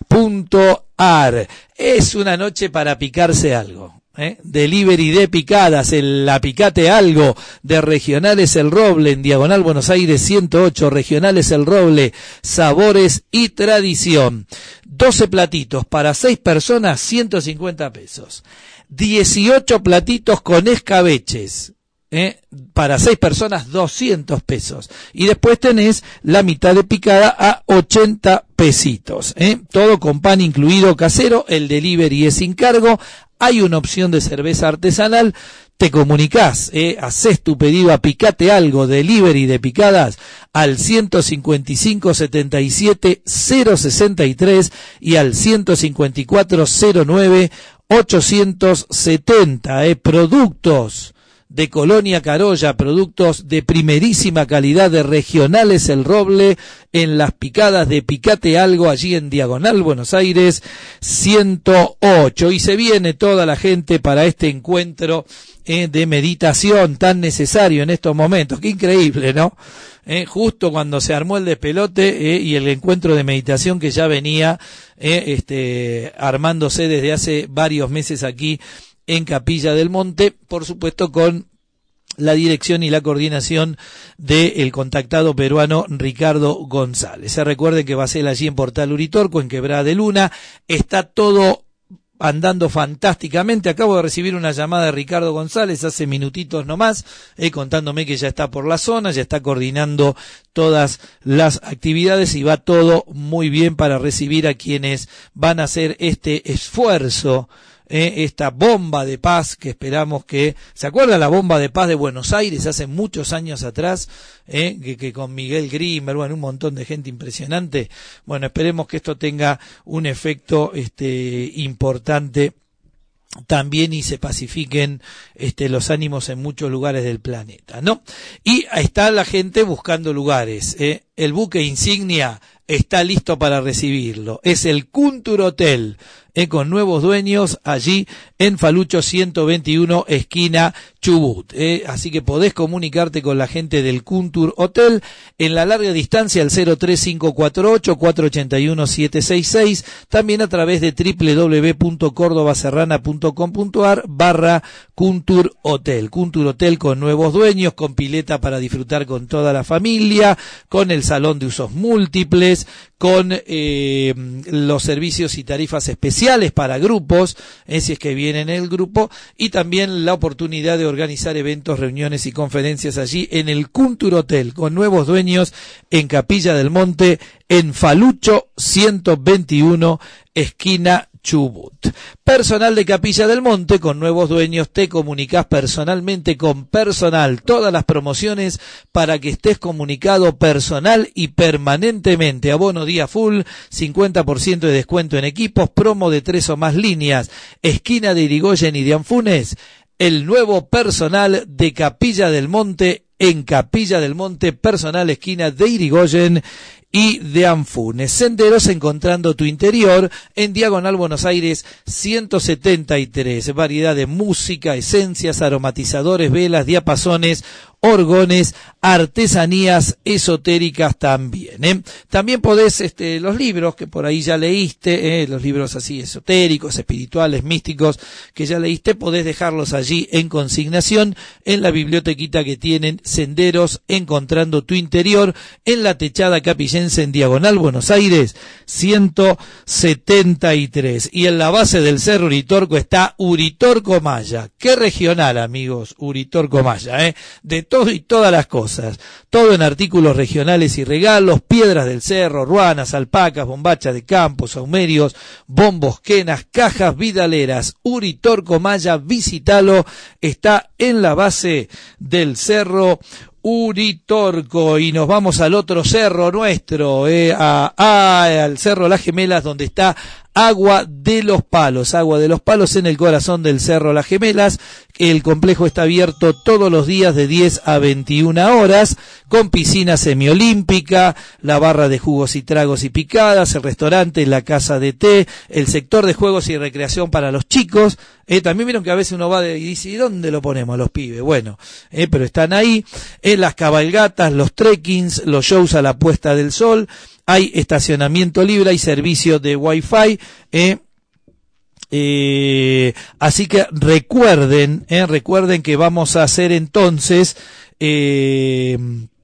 punto ar. Es una noche para picarse algo. ¿Eh? Delivery de picadas, el la Picate Algo de Regionales El Roble, en Diagonal Buenos Aires ciento ocho. Regionales El Roble, sabores y tradición. doce platitos para seis personas, ciento cincuenta pesos. dieciocho platitos con escabeches, ¿eh? para seis personas, doscientos pesos. Y después tenés la mitad de picada a ochenta pesitos, ¿eh? Todo con pan incluido casero. El delivery es sin cargo. Hay una opción de cerveza artesanal. Te comunicás, eh, haces tu pedido a Picate Algo, delivery de picadas, al ciento cincuenta y cinco setenta y siete cero sesenta y tres y al ciento cincuenta y cuatro cero nueve ochocientos setenta. Eh, productos de Colonia Carolla, productos de primerísima calidad de Regionales El Roble, en las picadas de Picate Algo, allí en Diagonal Buenos Aires ciento ocho. Y se viene toda la gente para este encuentro eh, de meditación tan necesario en estos momentos. Qué increíble, ¿no? Eh, justo cuando se armó el despelote eh, y el encuentro de meditación que ya venía eh, este, armándose desde hace varios meses aquí en Capilla del Monte, por supuesto con la dirección y la coordinación del contactado peruano Ricardo González. Se recuerden que va a ser allí en Portal Uritorco, en Quebrada de Luna. Está todo andando fantásticamente. Acabo de recibir una llamada de Ricardo González hace minutitos nomás, eh, contándome que ya está por la zona, ya está coordinando todas las actividades y va todo muy bien para recibir a quienes van a hacer este esfuerzo, Eh, esta bomba de paz que esperamos que... ¿Se acuerda la bomba de paz de Buenos Aires hace muchos años atrás? Eh, que, que con Miguel Grimmer, bueno, un montón de gente impresionante. Bueno, esperemos que esto tenga un efecto este importante también y se pacifiquen este los ánimos en muchos lugares del planeta, ¿no? Y está la gente buscando lugares, ¿eh? El buque insignia está listo para recibirlo. Es el Kuntur Hotel, eh, con nuevos dueños allí en Falucho ciento veintiuno, esquina Chubut. Eh. Así que podés comunicarte con la gente del Kuntur Hotel en la larga distancia al cero tres cinco cuatro ocho cuatro ocho uno siete seis seis, también a través de doble u doble u doble u punto cordobaserrana punto com punto ar barra Kuntur Hotel. Kuntur Hotel con nuevos dueños, con pileta para disfrutar con toda la familia, con el salón de usos múltiples, con eh, los servicios y tarifas especiales para grupos, eh, si es que vienen en el grupo, y también la oportunidad de organizar eventos, reuniones y conferencias allí en el Kuntur Hotel, con nuevos dueños en Capilla del Monte, en Falucho ciento veintiuno, esquina Chubut. Personal de Capilla del Monte, con nuevos dueños, te comunicas personalmente con personal. Todas las promociones para que estés comunicado personal y permanentemente. Abono día full, cincuenta por ciento de descuento en equipos, promo de tres o más líneas. Esquina de Irigoyen y de Anfunes. El nuevo personal de Capilla del Monte, en Capilla del Monte, personal esquina de Irigoyen y de Anfunes. Senderos encontrando tu interior, en Diagonal Buenos Aires ciento setenta y tres. Variedad de música, esencias, aromatizadores, velas, diapasones, orgones, artesanías esotéricas también, ¿eh? También podés, este, los libros que por ahí ya leíste, ¿eh? Los libros así esotéricos, espirituales, místicos, que ya leíste, podés dejarlos allí en consignación en la bibliotequita que tienen Senderos encontrando tu interior, en la Techada Capillense, en Diagonal Buenos Aires ciento setenta y tres. Y en la base del Cerro Uritorco está Uritorco Maya. Qué regional, amigos, Uritorco Maya, ¿eh? De todo y todas las cosas, todo en artículos regionales y regalos, piedras del cerro, ruanas, alpacas, bombachas de campo, saumerios, bombos, quenas, cajas vidaleras. Uritorco Maya, visítalo, está en la base del cerro Uritorco. Y nos vamos al otro cerro nuestro, eh, a, a, al Cerro Las Gemelas, donde está Agua de los Palos. Agua de los Palos en el corazón del Cerro Las Gemelas. El complejo está abierto todos los días de diez a veintiuna horas, con piscina semiolímpica, la barra de jugos y tragos y picadas, el restaurante, la casa de té, el sector de juegos y recreación para los chicos. Eh, también vieron que a veces uno va de, y dice, ¿y dónde lo ponemos a los pibes? Bueno, eh, pero están ahí, en eh, las cabalgatas, los trekkings, los shows a la puesta del sol. Hay estacionamiento libre, hay servicio de wifi, eh, eh, así que recuerden, eh, recuerden que vamos a hacer entonces eh,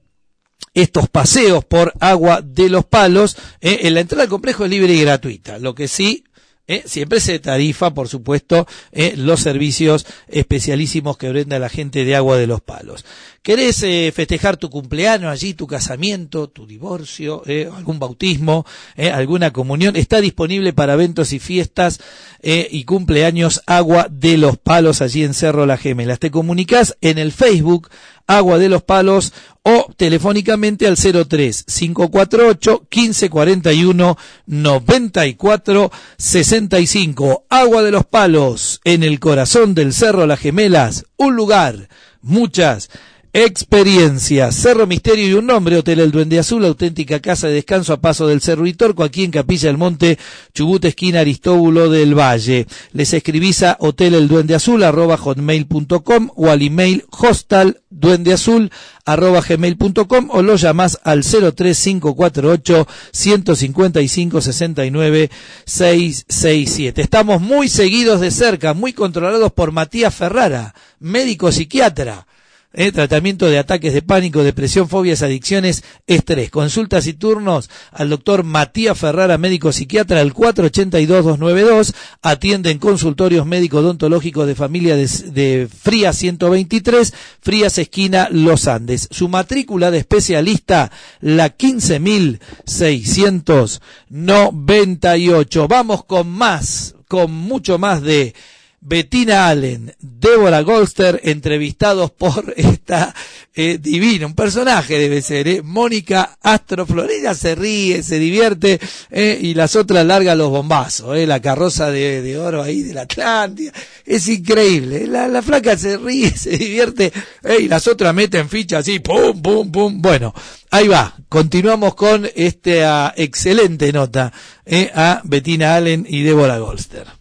estos paseos por Agua de los Palos. Eh, en la entrada al complejo es libre y gratuita, lo que sí, Eh, siempre se tarifa, por supuesto, eh, los servicios especialísimos que brinda la gente de Agua de los Palos. ¿Querés eh, festejar tu cumpleaños allí, tu casamiento, tu divorcio, eh, algún bautismo, eh, alguna comunión? Está disponible para eventos y fiestas eh, y cumpleaños Agua de los Palos allí en Cerro Las Gemelas. Te comunicás en el Facebook Agua de los Palos o telefónicamente al cero tres cinco cuatro ocho, quince cuarenta y uno, noventa y cuatro sesenta y cinco. Agua de los Palos, en el corazón del Cerro Las Gemelas, un lugar, muchas experiencias. Cerro Misterio y un nombre, Hotel El Duende Azul, auténtica casa de descanso a paso del Cerro Uritorco, aquí en Capilla del Monte, Chubut, esquina Aristóbulo del Valle. Les escribís a hotel el duende azul arroba hotmail punto com o al email hostal duendeazul arroba gmail punto com o lo llamás al cero tres cinco cuatro ocho, ciento cincuenta y cinco, sesenta y nueve, seiscientos sesenta y siete. Estamos muy seguidos de cerca, muy controlados por Matías Ferrara, médico psiquiatra. Eh, tratamiento de ataques de pánico, depresión, fobias, adicciones, estrés. Consultas y turnos al doctor Matías Ferrara, médico psiquiatra, al cuatro ochenta y dos, doscientos noventa y dos. Atiende en consultorios médico odontológicos de familia de, de Frías ciento veintitrés, Frías esquina Los Andes. Su matrícula de especialista, la quince mil seiscientos noventa y ocho. Vamos con más, con mucho más de Bettina Allen, Débora Goldster, entrevistados por esta eh, divina, un personaje debe ser, eh, Mónica Astroflor. Ella se ríe, se divierte, eh, y las otras largan los bombazos, eh, la carroza de, de oro ahí de la Atlántida, es increíble, la, la flaca se ríe, se divierte, eh, y las otras meten ficha así, pum, pum, pum. Bueno, ahí va, continuamos con esta excelente nota eh, a Bettina Allen y Débora Goldster.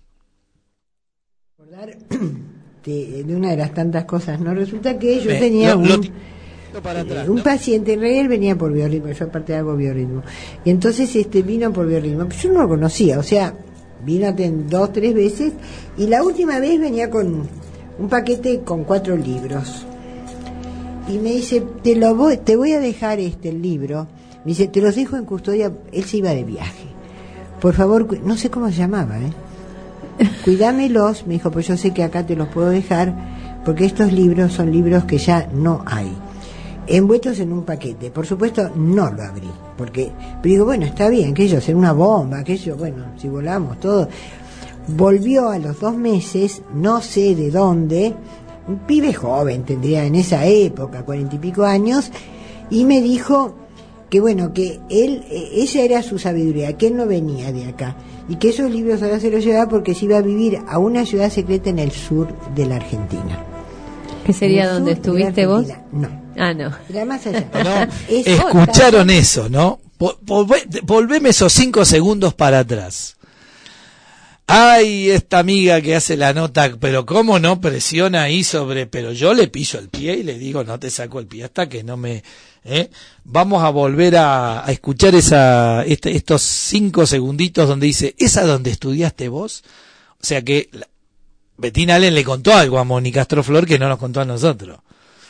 De, de una de las tantas cosas, ¿no? Resulta que yo Me, tenía lo, un, lo para atrás, eh, un ¿no? paciente, en realidad él venía por biorritmo, yo aparte hago biorritmo, y entonces este vino por biorritmo, yo no lo conocía, o sea, vino dos, tres veces, y la última vez venía con un paquete con cuatro libros, y me dice, te lo voy, te voy a dejar este el libro, me dice, te los dejo en custodia, él se iba de viaje, por favor, no sé cómo se llamaba, ¿eh? Cuídamelos, me dijo, pues yo sé que acá te los puedo dejar, porque estos libros son libros que ya no hay, envueltos en un paquete. Por supuesto no lo abrí, porque pero digo, bueno, está bien, que yo, ser una bomba, que yo, bueno, si volamos todo. volvió a los dos meses, no sé de dónde, un pibe joven tendría en esa época, cuarenta y pico años, y me dijo que bueno, que él, esa era su sabiduría, que él no venía de acá, y que esos libros ahora se los llevaba porque se iba a vivir a una ciudad secreta en el sur de la Argentina. ¿Qué sería donde estuviste vos? No. Ah, no. Era más allá. No, Es escucharon otra. eso, ¿no? Vol- volvé- Volveme esos cinco segundos para atrás. Ay, esta amiga que hace la nota, pero cómo no presiona ahí sobre, pero yo le piso el pie y le digo, no te saco el pie hasta que no me, ¿eh? Vamos a volver a, a escuchar esa, este, estos cinco segunditos donde dice, ¿esa donde estudiaste vos? O sea que la- Bettina Allen le contó algo a Mónica Astroflor que no nos contó a nosotros,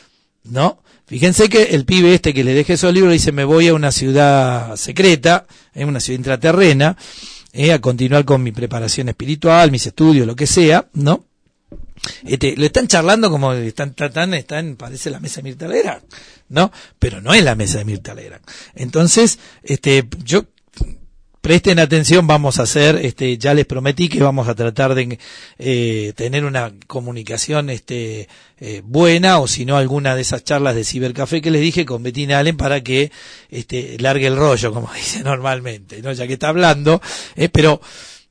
¿no? Fíjense que el pibe este que le deje esos libros dice, me voy a una ciudad secreta, en una ciudad intraterrena, Eh, a continuar con mi preparación espiritual, mis estudios, lo que sea, ¿no? Este, lo están charlando como están tratando, están, parece la mesa de Mirta Legrand, ¿no? Pero no es la mesa de Mirta Legrand. Entonces, este, yo, presten atención, vamos a hacer, este, ya les prometí que vamos a tratar de eh, tener una comunicación, este, eh, buena, o si no alguna de esas charlas de cibercafé que les dije con Bettina Allen para que, este, largue el rollo, como dice normalmente, ¿no? Ya que está hablando, eh, pero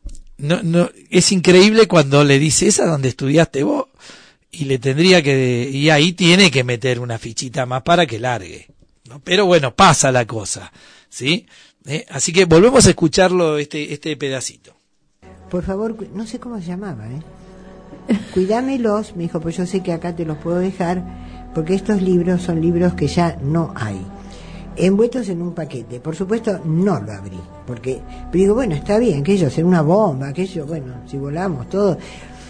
no, no, es increíble cuando le dice, ¿esa donde estudiaste vos? Y le tendría que, y ahí tiene que meter una fichita más para que largue, ¿no? Pero bueno, pasa la cosa, ¿sí? Eh, así que volvemos a escucharlo, este, este pedacito. Por favor, cu- no sé cómo se llamaba, ¿eh? Cuidámelos, me dijo, pues yo sé que acá te los puedo dejar, porque estos libros son libros que ya no hay. Envueltos en un paquete. Por supuesto, no lo abrí, porque, pero digo, bueno, está bien, que yo, ser una bomba, que yo, bueno, si volamos todo.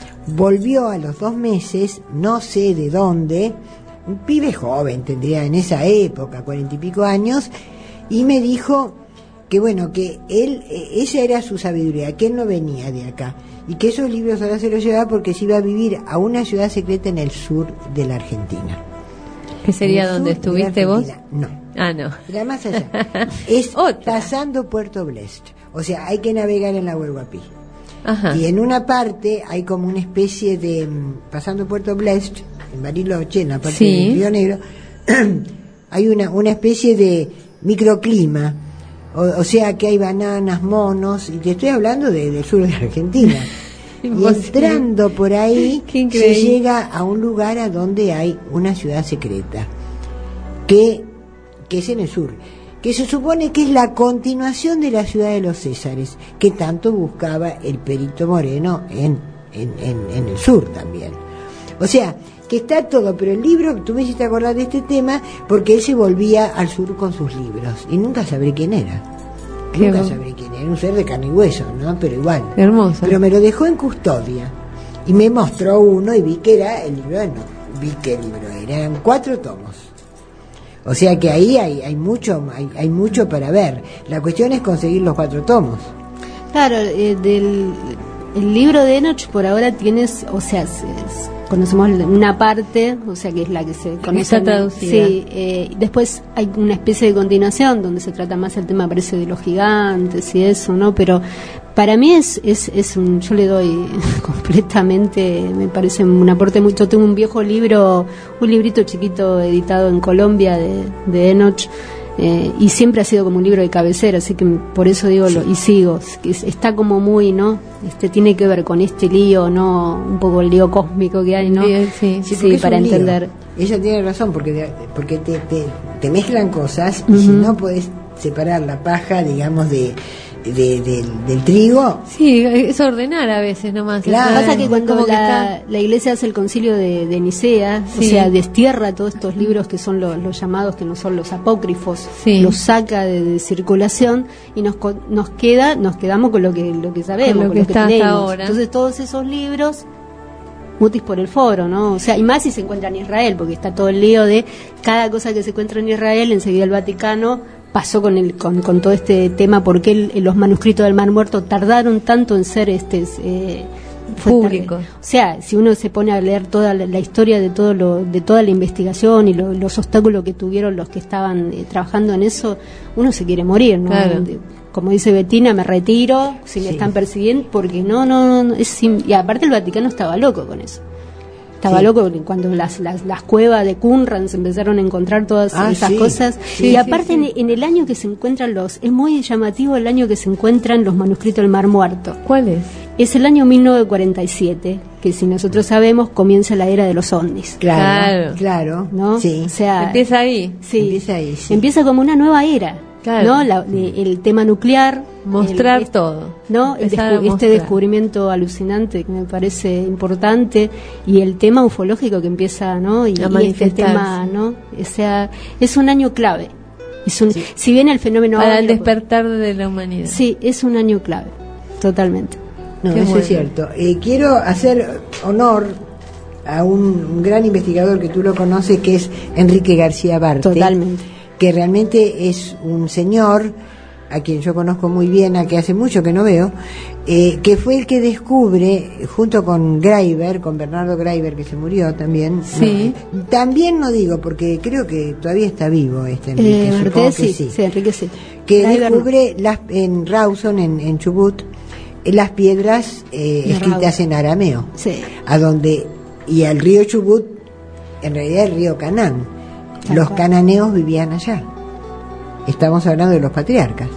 Volvió a los dos meses, no sé de dónde, un pibe joven tendría en esa época, cuarenta y pico años, y me dijo que bueno, que él, esa era su sabiduría, que él no venía de acá, y que esos libros ahora se los llevaba porque se iba a vivir a una ciudad secreta en el sur de la Argentina. ¿Qué sería En el donde sur de la estuviste vos? Argentina. No, Ah, no. era más allá. Es Otra. pasando Puerto Blest, o sea, hay que navegar en la Huelguapí. Ajá. Y en una parte hay como una especie de, mm, pasando Puerto Blest, en Bariloche, en la parte Sí. del Río Negro, hay una, una especie de microclima, o, o sea que hay bananas, monos, y te estoy hablando de, del sur de la Argentina. Y Imposible. entrando por ahí Qué se increíble. llega a un lugar a donde hay una ciudad secreta, que, que es en el sur, que se supone que es la continuación de la ciudad de los Césares, que tanto buscaba el Perito Moreno en, en, en, en el sur también. O sea, que está todo, pero el libro, tú me hiciste acordar de este tema, porque él se volvía al sur con sus libros, y nunca sabré quién era. Qué Nunca bo- sabré quién era, un ser de carne y hueso, ¿no? Pero igual. Hermoso. Pero me lo dejó en custodia, y me mostró uno, y vi que era el libro, no, vi que el libro era, eran cuatro tomos. O sea que ahí hay, hay mucho, hay, hay mucho para ver. La cuestión es conseguir los cuatro tomos. Claro, eh, del el libro de Enoch por ahora tienes, o sea, se- se- conocemos una parte, o sea, que es la que se conoce. Está traducida. Sí, eh, después hay una especie de continuación donde se trata más el tema, parece, de los gigantes y eso, ¿no? Pero para mí es, es, es un, yo le doy completamente, me parece un aporte muy, yo tengo un viejo libro, un librito chiquito editado en Colombia de, de Enoch, eh, y siempre ha sido como un libro de cabecera, así que por eso digo, lo, y sigo, que es- está como muy, ¿no? Este tiene que ver con este lío, ¿no? Un poco el lío cósmico que hay, ¿no? Sí, sí. Sí, porque es para un lío. entender. Ella tiene razón, porque de- porque te, te, te mezclan cosas, y si no podés separar la paja, digamos, de, de- del- del trigo. Sí, es ordenar a veces nomás. Claro. Eso es Pasa que cuando como que la, está- la iglesia hace el concilio de, de Nicea, Sí. o sea, destierra todos estos libros que son los, los llamados, que no son los apócrifos, Sí. los saca de, de circulación y nos co- nos queda, nos quedamos con lo que lo que sabemos, Con lo con que está hasta tenemos. ahora. Entonces todos esos libros mutis por el foro, ¿no? O sea, y más si se encuentra en Israel, porque está todo el lío de cada cosa que se encuentra en Israel, enseguida el Vaticano pasó con el con, con todo este tema, porque el- los manuscritos del Mar Muerto tardaron tanto en ser este eh, fue Público. tarde. O sea, si uno se pone a leer toda la, la historia de todo lo, de toda la investigación y lo- los obstáculos que tuvieron los que estaban eh, trabajando en eso, uno se quiere morir, ¿no? Claro. De- como dice Bettina, me retiro si me Sí. están persiguiendo, porque no, no, no es sim- y aparte el Vaticano estaba loco con eso. Estaba Sí. loco cuando las, las, las cuevas de Qumran se empezaron a encontrar todas Ah, esas sí. cosas. Sí, y sí, aparte sí. En, en el año que se encuentran los... Es muy llamativo el año que se encuentran los manuscritos del Mar Muerto. ¿Cuál es? Es el año mil novecientos cuarenta y siete, que si nosotros sabemos comienza la era de los ovnis. Claro, Claro. claro. ¿No? Sí. O sea, Empieza ahí. sí, Empieza ahí, sí. empieza como una nueva era. Claro. ¿No? La- de- el tema nuclear. Mostrar el- todo. ¿No? El Empezar descu- a este mostrar. descubrimiento alucinante que me parece importante, y el tema ufológico que empieza, ¿no? Y, A y este manifestarse. tema, ¿no? O sea, es un año clave. Es un, Si bien el fenómeno Para el ovni lo- despertar de la humanidad. Sí, es un año clave, totalmente. No, Qué eso bueno. es cierto. Eh, quiero hacer honor a un, un gran investigador que tú lo conoces, que es Enrique García Barte. Totalmente. Que realmente es un señor a quien yo conozco muy bien, a que hace mucho que no veo, eh, que fue el que descubre, junto con Graeber, con Bernardo Graeber, que se murió también. Sí. No, también no digo, porque creo que todavía está vivo este Enrique, Eh, supongo Martés, que sí, sí. sí, Enrique sí. Que Graeber no. descubre las, en Rawson, en, en Chubut, eh, las piedras eh, De escritas Rawson. en arameo, Sí. a donde, y al río Chubut, en realidad el río Canaán, Tal los cual. cananeos vivían allá. Estamos hablando de los patriarcas.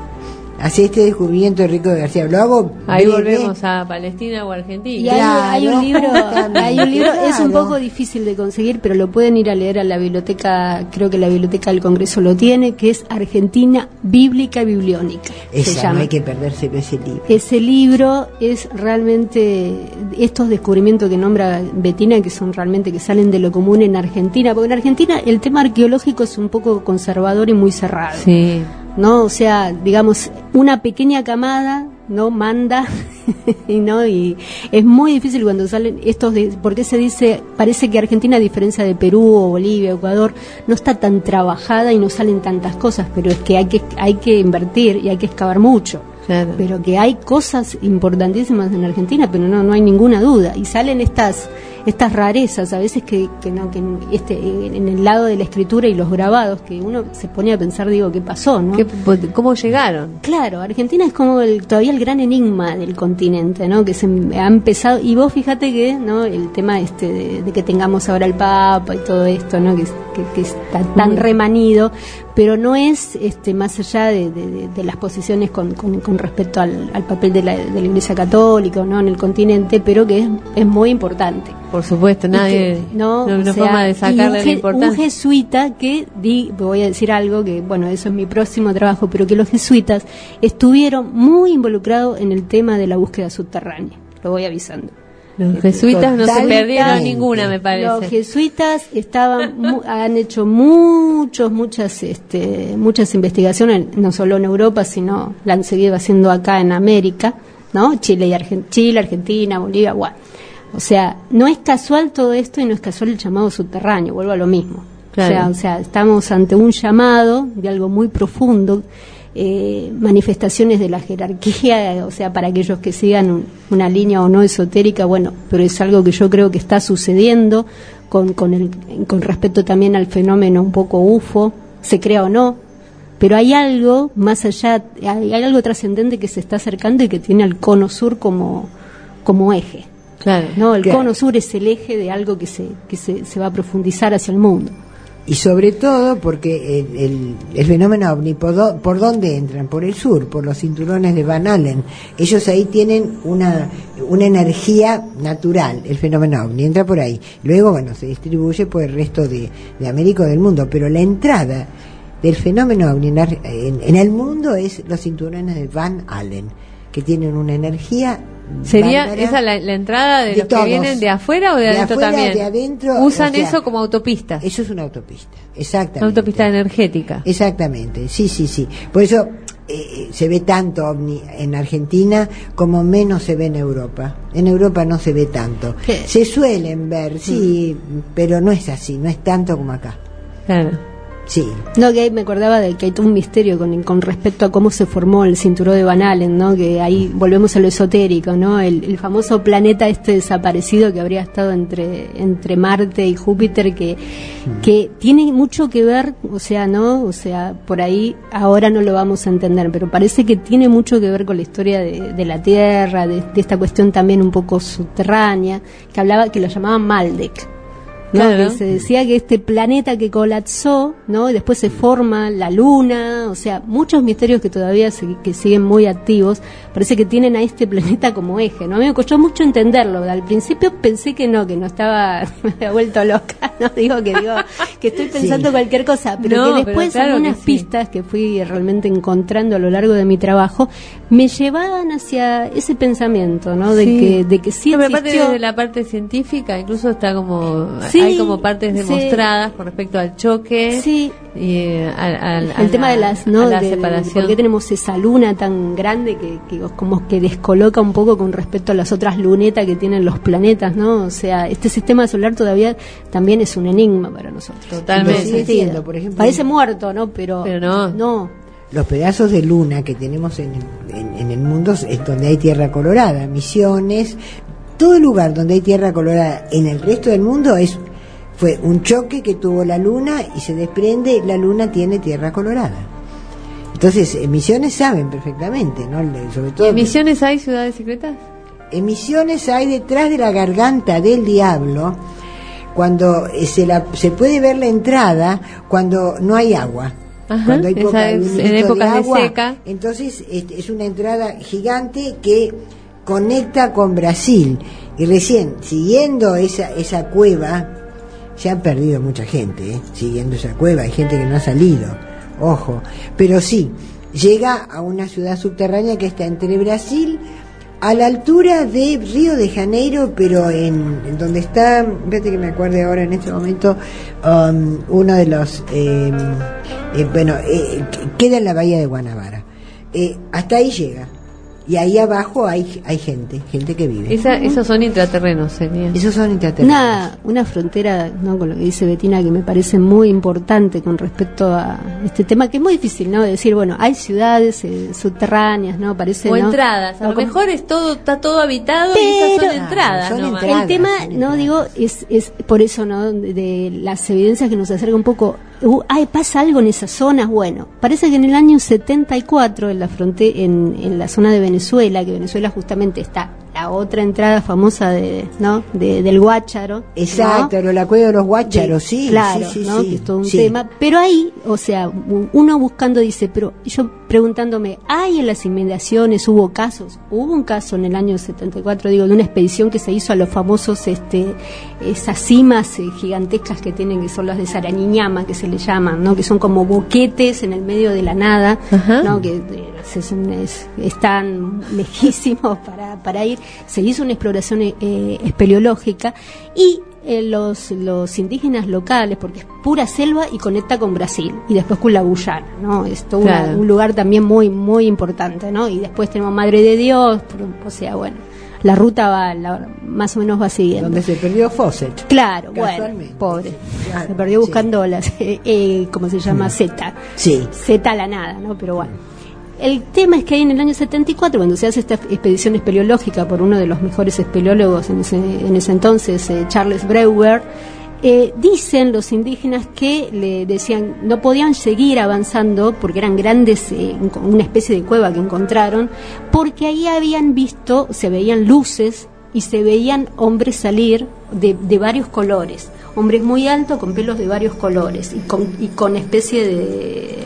Hace este descubrimiento de Enrique García. Lo hago Ahí breve. volvemos a Palestina o Y Argentina. hay, Claro, hay un libro, hay un libro, es un claro. poco difícil de conseguir, pero lo pueden ir a leer a la biblioteca, creo que la biblioteca del Congreso lo tiene, que es Argentina Bíblica y Bibliónica. se Esa, no llama. hay que perderse ese libro. Ese libro es realmente estos descubrimientos que nombra Bettina, que son realmente que salen de lo común en Argentina, porque en Argentina el tema arqueológico es un poco conservador y muy cerrado. Sí. ¿No? O sea, digamos, una pequeña camada no manda y no y es muy difícil cuando salen estos de, porque se dice, parece que Argentina, a diferencia de Perú o Bolivia, Ecuador, no está tan trabajada y no salen tantas cosas, pero es que hay que hay que invertir y hay que excavar mucho. Claro. Pero que hay cosas importantísimas en Argentina, pero no no hay ninguna duda, y salen estas estas rarezas a veces que, que no que en, este en el lado de la escritura y los grabados, que uno se pone a pensar, digo, ¿qué pasó, no? ¿Qué- ¿Cómo llegaron? Claro, Argentina es como el, todavía el gran enigma del continente, ¿no? Que se ha empezado, y vos fíjate que, ¿no? El tema este de, de que tengamos ahora el Papa y todo esto, ¿no? Que, que, que está tan remanido, pero no es este más allá de, de, de, de las posiciones con, con, con respecto al, al papel de la, de la Iglesia Católica, ¿no? En el continente, pero que es, es muy importante. Por supuesto, nadie. Y que, no, no, o no sea, forma de y sacarle un, la je- importancia. un jesuita que, di, voy a decir algo que, bueno, eso es mi próximo trabajo, pero que los jesuitas estuvieron muy involucrados en el tema de la búsqueda subterránea. Lo voy avisando. Los jesuitas no se Totalmente. perdieron ninguna, me parece. Los jesuitas estaban mu- han hecho muchos muchas este muchas investigaciones, no solo en Europa, sino la han seguido haciendo acá en América, ¿no? Chile y Argen- Chile, Argentina, Bolivia, bueno. O sea, no es casual todo esto y no es casual el llamado subterráneo, vuelvo a lo mismo. Claro. O sea, o sea, estamos ante un llamado de algo muy profundo, eh, manifestaciones de la jerarquía, o sea, para aquellos que sigan un- una línea o no esotérica, bueno, pero es algo que yo creo que está sucediendo con, con, el, con respecto también al fenómeno un poco U F O, se crea o no, pero hay algo más allá, hay, hay algo trascendente que se está acercando y que tiene al cono sur como, como eje. Claro. No, el Claro. cono sur es el eje de algo que se que se, se va a profundizar hacia el mundo. Y sobre todo porque el, el, el fenómeno ovni, ¿por, do- ¿por dónde entran? Por el sur, por los cinturones de Van Allen. Ellos ahí tienen una, una energía natural, el fenómeno ovni, entra por ahí. Luego, bueno, se distribuye por el resto de, de América o del mundo, pero la entrada del fenómeno ovni en, ar- en, en el mundo es los cinturones de Van Allen, que tienen una energía ¿Sería bárbara. esa la, la entrada de, De los todos. que vienen de afuera o de, De adentro afuera, también? de adentro, Usan o sea, eso como autopista. Eso es una autopista, exactamente. Una autopista energética. Exactamente, sí, sí, sí. Por eso eh, se ve tanto ovni en Argentina como menos se ve en Europa. En Europa no se ve tanto. ¿Qué? Se suelen ver, sí, pero no es así, no es tanto como acá. Claro. Sí. No, que ahí me acordaba de que hay todo un misterio con, con respecto a cómo se formó el cinturón de Van Allen, ¿no? Que ahí volvemos a lo esotérico, ¿no? El, el famoso planeta este desaparecido que habría estado entre entre Marte y Júpiter, que mm. que tiene mucho que ver, o sea, ¿no? O sea, por ahí ahora no lo vamos a entender, pero parece que tiene mucho que ver con la historia de, de la Tierra, de, de esta cuestión también un poco subterránea, que hablaba, que lo llamaban Maldek. ¿no? Claro. Que se decía que este planeta que colapsó, ¿no? Y después se forma la luna, o sea, muchos misterios que todavía se, que siguen muy activos, parece que tienen a este planeta como eje, ¿no? A mí me costó mucho entenderlo, al principio pensé que no, que no estaba, me había vuelto loca, no digo que digo que estoy pensando sí. cualquier cosa, pero no, que después pero claro algunas que sí. pistas que fui realmente encontrando a lo largo de mi trabajo me llevaban hacia ese pensamiento, ¿no? De sí. que de que sí no, existió. Pero aparte de la parte científica, incluso está como sí, hay como partes demostradas sí. con respecto al choque, sí. y eh, al, al, el tema la, de las no la de, separación. De, ¿por qué tenemos esa luna tan grande que, que como que descoloca un poco con respecto a las otras lunetas que tienen los planetas, ¿no? O sea, este sistema solar todavía también es un enigma para nosotros. Totalmente. Entiendo, por ejemplo, parece muerto, ¿no? Pero, pero no. no. Los pedazos de luna que tenemos en, en, en el mundo es donde hay tierra colorada, Misiones, todo lugar donde hay tierra colorada en el resto del mundo es fue un choque que tuvo la luna y se desprende, la luna tiene tierra colorada. Entonces, en Misiones saben perfectamente, ¿no? Sobre todo. ¿En Misiones hay ciudades secretas? En Misiones hay detrás de la garganta del diablo, cuando se, la, se puede ver la entrada cuando no hay agua. Ajá, cuando hay poca, es, en épocas de, agua, de seca. Entonces es, es una entrada gigante que conecta con Brasil. Y recién, siguiendo esa, esa cueva, se han perdido mucha gente, ¿eh? Siguiendo esa cueva, hay gente que no ha salido, ojo. Pero sí, llega a una ciudad subterránea que está entre Brasil, a la altura de Río de Janeiro, pero en, en donde está, fíjate que me acuerde ahora en este momento, um, uno de los, eh, eh, bueno, eh, queda en la bahía de Guanabara. Eh, hasta ahí llega. Y ahí abajo hay hay gente, gente que vive. Esa, esos son intraterrenos, sería. Esos son intraterrenos. Una, una frontera, ¿no? Con lo que dice Bettina, que me parece muy importante con respecto a este tema, que es muy difícil, ¿no? Decir, bueno, hay ciudades eh, subterráneas, ¿no? Parece, o ¿no? entradas. A lo como... mejor es todo, está todo habitado pero, y esas son entradas. Son no entradas el tema, son no digo, es, es por eso, ¿no? De, de las evidencias que nos acercan un poco. Uh, ay, pasa algo en esas zonas. Bueno, parece que en el año setenta y cuatro, en la frontera, en, en la zona de Venezuela, que Venezuela justamente está la otra entrada famosa de, ¿no? De, del Guácharo. Exacto, ¿no? La cueva de los Guácharos, de, sí. Claro, sí, sí, ¿no? sí, que es todo un sí. tema. Pero ahí, o sea, uno buscando dice, pero yo preguntándome, ¿hay en las inmediaciones, hubo casos? Hubo un caso en el año setenta y cuatro, digo, de una expedición que se hizo a los famosos, este, esas cimas eh, gigantescas que tienen, que son las de Sarañiñama, que se le llaman, ¿no? Que son como boquetes en el medio de la nada, Ajá. ¿no? Que es, es, es, están lejísimos para, para ir. Se hizo una exploración eh, espeleológica y eh, los, los indígenas locales, porque es pura selva y conecta con Brasil, y después con la Guyana, ¿no? Es todo claro. una, un lugar también muy muy importante, ¿no? Y después tenemos Madre de Dios, o sea, bueno, la ruta va, la, más o menos va siguiendo. Donde se perdió Fawcett. Claro, bueno, pobre. Claro, se perdió buscando sí. las, eh, eh, ¿cómo se llama? Z. Sí. Z a la nada, ¿no? Pero bueno. El tema es que ahí en el año setenta y cuatro, cuando se hace esta expedición espeleológica por uno de los mejores espeleólogos en ese, en ese entonces, eh, Charles Brewer, eh, dicen los indígenas que le decían no podían seguir avanzando porque eran grandes, eh, una especie de cueva que encontraron, porque ahí habían visto, se veían luces y se veían hombres salir de, de varios colores, hombres muy altos con pelos de varios colores y con, y con especie de...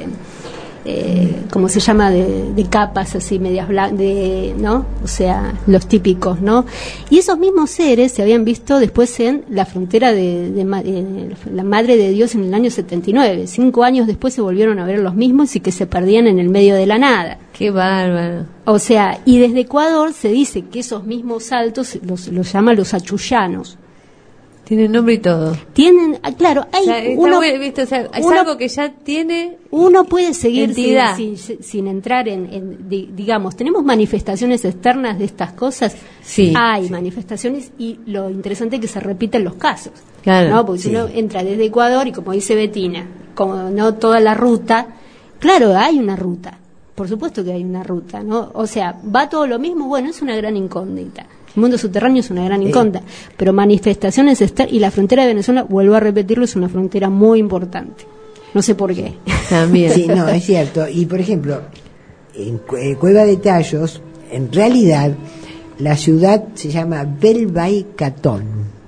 Eh, como se llama de, de capas así medias blancas, de, ¿no? O sea, los típicos, ¿no? Y esos mismos seres se habían visto después en la frontera de, de, de la Madre de Dios en el año setenta y nueve. Cinco años después se volvieron a ver los mismos y que se perdían en el medio de la nada. ¡Qué bárbaro! O sea, y desde Ecuador se dice que esos mismos saltos los, los llaman los achullanos. Tienen nombre y todo. Tienen, claro, hay o sea, uno, bueno, ¿viste? O sea, es uno, algo que ya tiene. Uno puede seguir sin, sin, sin, sin entrar en, en, digamos, tenemos manifestaciones externas de estas cosas. Sí. Hay sí. manifestaciones y lo interesante es que se repiten los casos. Claro. ¿No? Porque sí. si uno entra desde Ecuador y como dice Bettina, como no toda la ruta. Claro, hay una ruta, por supuesto que hay una ruta, ¿no? O sea, ¿va todo lo mismo? Bueno, es una gran incógnita. El mundo subterráneo es una gran incógnita, sí. Pero manifestaciones externas, y la frontera de Venezuela, vuelvo a repetirlo, es una frontera muy importante. No sé por qué. También. Sí, no, es cierto. Y, por ejemplo, en Cueva de Tallos, en realidad, la ciudad se llama Belbaicatón.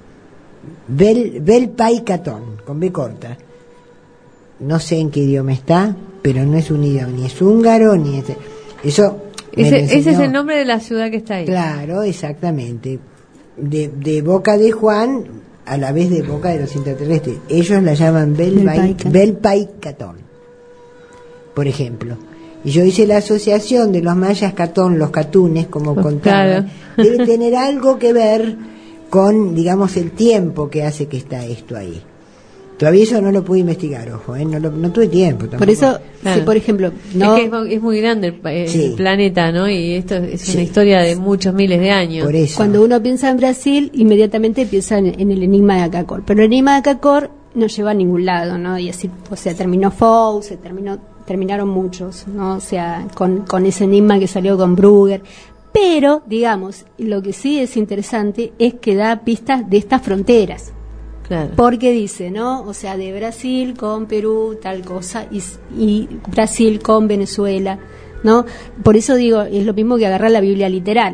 Bel, Belpaicatón, con B corta. No sé en qué idioma está, pero no es un idioma, ni es húngaro, ni es... Eso... Ese, ese es el nombre de la ciudad que está ahí. Claro, exactamente. De, de boca de Juan, a la vez de boca de los intraterrestres. Ellos la llaman Belpaicatón, por ejemplo. Y yo hice la asociación de los mayas catón, los catunes, como pues contaba. Claro. Debe tener algo que ver con, digamos, el tiempo que hace que está esto ahí. Todavía eso no lo pude investigar, ojo, ¿eh? no, lo, no tuve tiempo tampoco. Por eso, claro. Si por ejemplo... No, es que es, es muy grande el, el sí. planeta, ¿no? Y esto es una sí. historia de muchos miles de años. Por eso. Cuando uno piensa en Brasil, inmediatamente piensa en, en el enigma de Akakor. Pero el enigma de Akakor no lleva a ningún lado, ¿no? Y así, o sea, terminó Fou, se terminó, terminaron muchos, ¿no? O sea, con, con ese enigma que salió con Brugger. Pero, digamos, lo que sí es interesante es que da pistas de estas fronteras. Claro. Porque dice, ¿no? O sea, de Brasil con Perú, tal cosa, y, y Brasil con Venezuela, ¿no? Por eso digo, es lo mismo que agarrar la Biblia literal.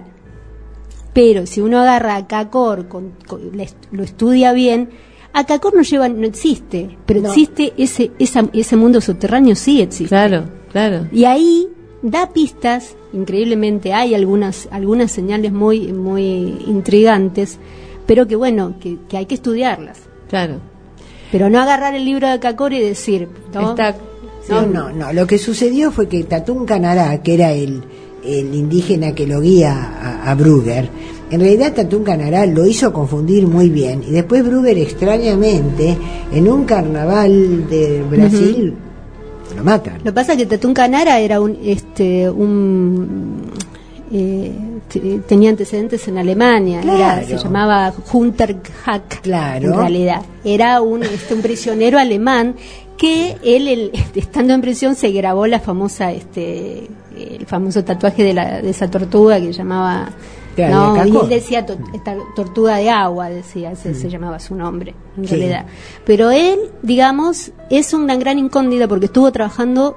Pero si uno agarra a Akakor, con, con, lo estudia bien, Akakor no lleva, no existe, pero no. existe ese, esa, ese mundo subterráneo, sí existe. Claro, claro. Y ahí da pistas, increíblemente, hay algunas, algunas señales muy, muy intrigantes, pero que bueno, que, que hay que estudiarlas. Claro. Pero no agarrar el libro de Akakor y decir, ¿no? Está, no, no, no. Lo que sucedió fue que Tatún Canará, que era el, el indígena que lo guía a, a Brugger, en realidad Tatún Canará lo hizo confundir muy bien. Y después Brugger, extrañamente, en un carnaval de Brasil, uh-huh. lo matan. Lo que pasa es que Tatún Canará era un... este un eh, t- tenía antecedentes en Alemania, claro. era, se llamaba Hunter Hack, claro. en realidad era un, este, un prisionero alemán que él, el, estando en prisión, se grabó la famosa este el famoso tatuaje de, la, de esa tortuga que llamaba, claro, no, y él decía to, esta, tortuga de agua, decía, se, mm. se llamaba su nombre en sí. realidad, pero él, digamos, es una gran incógnita porque estuvo trabajando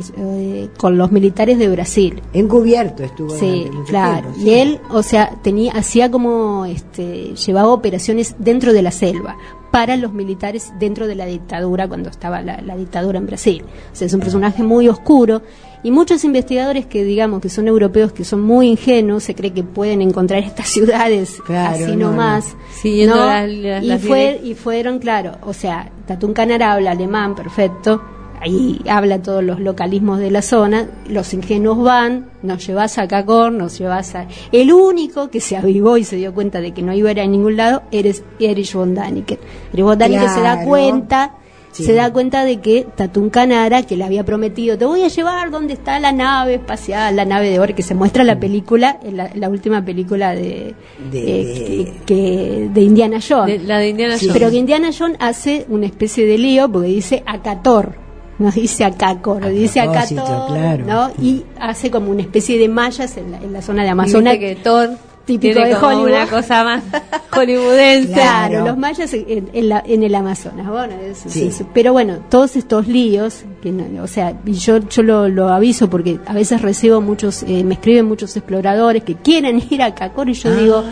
eh, con los militares de Brasil, encubierto estuvo, sí, claro, tiempo, sí. Y él, o sea, tenía, hacía como, este, llevaba operaciones dentro de la selva para los militares dentro de la dictadura, cuando estaba la, la dictadura en Brasil. O sea, es un personaje muy oscuro, y muchos investigadores que, digamos, que son europeos, que son muy ingenuos, se cree que pueden encontrar estas ciudades, claro, así no, nomás. No. Siguiendo ¿no? las, las, y, las fue, y fueron, claro, o sea, Tatún Canará habla alemán perfecto, ahí habla todos los localismos de la zona, los ingenuos van, nos llevas a Akakor, nos llevas a... El único que se avivó y se dio cuenta de que no iba a ir a ningún lado eres Erich von Däniken. Erich von Däniken claro. se da cuenta, sí. se da cuenta de que Tatún Canará, que le había prometido, te voy a llevar donde está la nave espacial, la nave de oro, que se muestra en la película, en la, la última película de, de, eh, que, que, de Indiana Jones. De, la de Indiana sí. Jones. Pero que Indiana Jones hace una especie de lío porque dice Akator. No dice Akakor, dice Akator, claro. ¿no? Y hace como una especie de mallas en la, en la zona de Amazonas. Que Thor típico tiene de como Hollywood. Una cosa más hollywoodense. Claro, claro, los mayas en, en, la, en el Amazonas. Bueno, es, sí. es, pero bueno, todos estos líos, que no, o sea, y yo, yo lo, lo aviso porque a veces recibo muchos, eh, me escriben muchos exploradores que quieren ir a Akakor y yo ah. digo...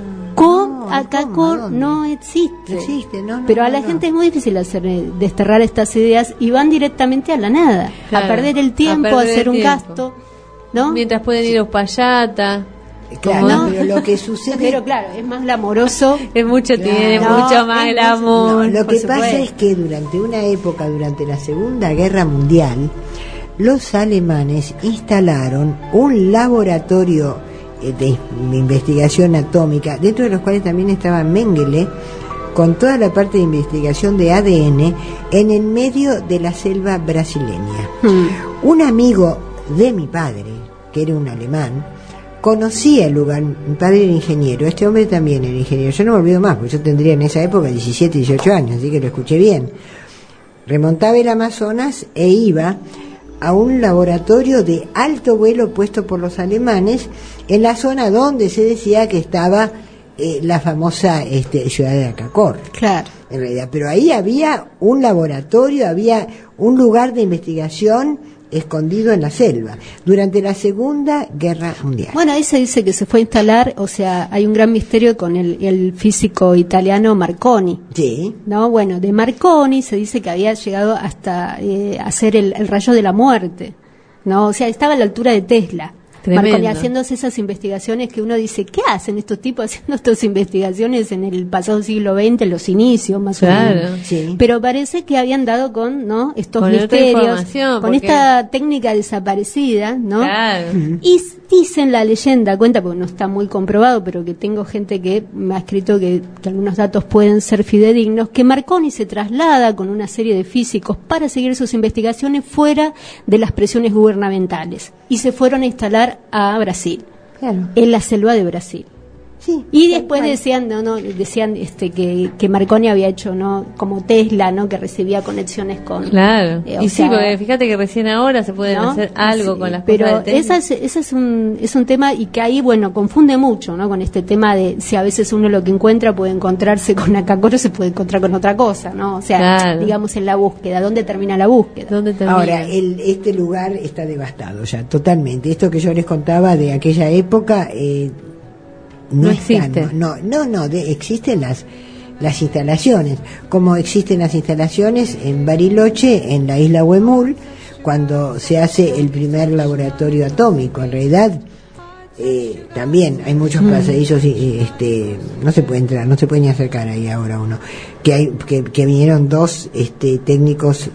Con no, Akakor no existe, existe no, no, pero a la no. gente es muy difícil hacer desterrar estas ideas y van directamente a la nada, claro, a perder el tiempo, a, perder a hacer un tiempo. gasto, ¿no? Mientras pueden ir a Uspallata. Claro, ¿no? Pero lo que sucede, pero claro, es más glamoroso, es mucho claro. tiene no, mucho más glamour. No, lo que supuesto. pasa es que durante una época, durante la Segunda Guerra Mundial, los alemanes instalaron un laboratorio de investigación atómica, dentro de los cuales también estaba Mengele, con toda la parte de investigación de A D N, en el medio de la selva brasileña. Hmm. Un amigo de mi padre, que era un alemán, conocía el lugar. Mi padre era ingeniero, este hombre también era ingeniero. Yo no me olvido más, porque yo tendría en esa época diecisiete, dieciocho años, así que lo escuché bien. remontaba el Amazonas e iba a un laboratorio de alto vuelo puesto por los alemanes en la zona donde se decía que estaba eh, la famosa este, ciudad de Acacor. Claro. En realidad, pero ahí había un laboratorio, había un lugar de investigación escondido en la selva, durante la Segunda Guerra Mundial. Bueno, ahí se dice que se fue a instalar, o sea, hay un gran misterio con el, el físico italiano Marconi. Sí. No, bueno, de Marconi se dice que había llegado hasta eh, hacer el, el rayo de la muerte, ¿no? O sea, estaba a la altura de Tesla. Tremendo. Marconi haciéndose esas investigaciones que uno dice, ¿qué hacen estos tipos haciendo estas investigaciones en el pasado siglo veinte, en los inicios más Claro. o menos? Sí. Pero parece que habían dado con, ¿no?, estos Con otra misterios, información, con porque- esta técnica desaparecida, ¿no? Claro. Y dicen la leyenda, cuenta porque no está muy comprobado, pero que tengo gente que me ha escrito que, que algunos datos pueden ser fidedignos, que Marconi se traslada con una serie de físicos para seguir sus investigaciones fuera de las presiones gubernamentales y se fueron a instalar a Brasil, Claro. en la selva de Brasil. Sí. Y tal después cual. decían, no, no, decían este que, que Marconi había hecho, no, como Tesla, ¿no?, que recibía conexiones con. Claro. Eh, o y sea, sí, porque fíjate que recién ahora se pueden ¿no? hacer algo Sí, con las pero cosas de Tesla. esa es, ese es un es un tema y que ahí, bueno, confunde mucho, ¿no?, con este tema de si a veces uno lo que encuentra puede encontrarse con Acacor, se puede encontrar con otra cosa, ¿no? O sea, Claro. digamos, en la búsqueda, ¿dónde termina la búsqueda? ¿Dónde termina? Ahora, el, este lugar está devastado ya, totalmente. Esto que yo les contaba de aquella época, eh, no, No está, existe. no, no, no, de- existen las las instalaciones, como existen las instalaciones en Bariloche, en la isla Huemul, cuando se hace el primer laboratorio atómico. En realidad, eh, también hay muchos pasadizos y, y, este no se puede entrar, no se puede ni acercar ahí ahora uno, que hay que, que vinieron dos este técnicos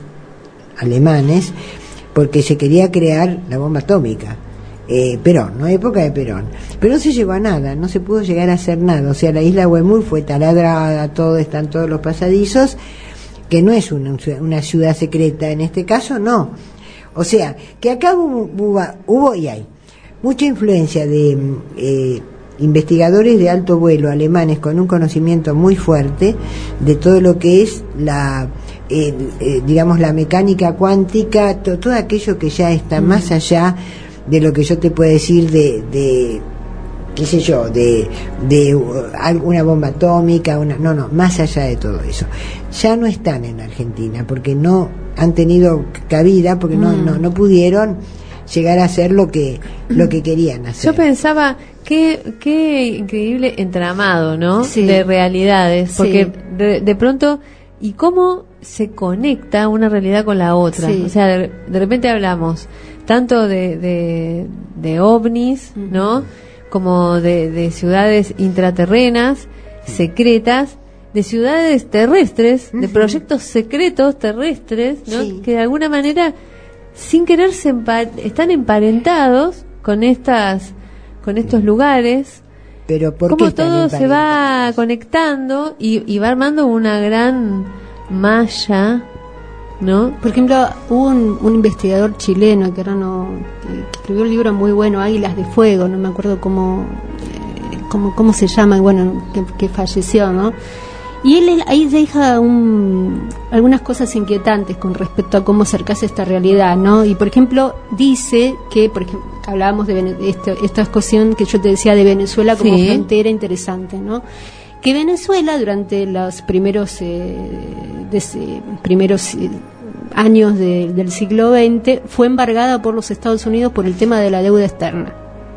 alemanes porque se quería crear la bomba atómica. Eh, Perón, ¿no? Época de Perón. Pero no se llegó a nada, no se pudo llegar a hacer nada. O sea, la isla Huemul fue taladrada, todo, están todos los pasadizos, que no es una, una ciudad secreta en este caso, no. O sea, que acá hubo, hubo, hubo y hay mucha influencia de eh, investigadores de alto vuelo alemanes con un conocimiento muy fuerte de todo lo que es la eh, eh, digamos la mecánica cuántica, to, todo aquello que ya está mm. más allá de lo que yo te puedo decir de, de qué sé yo, de, de una bomba atómica, una, no, no, más allá de todo eso. Ya no están en Argentina porque no han tenido cabida, porque mm. no, no, no pudieron llegar a hacer lo que, lo que querían hacer. Yo pensaba, qué, qué increíble entramado, ¿no? Sí. De realidades, porque Sí. de, de pronto, ¿y cómo se conecta una realidad con la otra? Sí. O sea, de, de repente hablamos tanto de, de, de ovnis, Uh-huh. ¿no? Como de, de ciudades intraterrenas, secretas, de ciudades terrestres, de Uh-huh. proyectos secretos terrestres, ¿no? Sí. Que de alguna manera, sin querer, se empa- están emparentados con estas, con estos lugares. Pero ¿por qué Cómo están todo se va emparentados? conectando y, y va armando una gran malla, ¿no? Por ejemplo, hubo un, un investigador chileno que, era no, que, que escribió un libro muy bueno, Águilas de Fuego, no me acuerdo cómo, eh, cómo, cómo se llama, y bueno, que, que falleció, ¿no? Y él, él ahí deja un, algunas cosas inquietantes con respecto a cómo acercarse a esta realidad, ¿no? Y por ejemplo, dice que, por ejemplo, hablábamos de Vene- esto, esta cuestión que yo te decía de Venezuela como Sí. frontera interesante, ¿no? Que Venezuela durante los primeros eh, des- eh, primeros eh, años de- del siglo veinte fue embargada por los Estados Unidos por el tema de la deuda externa,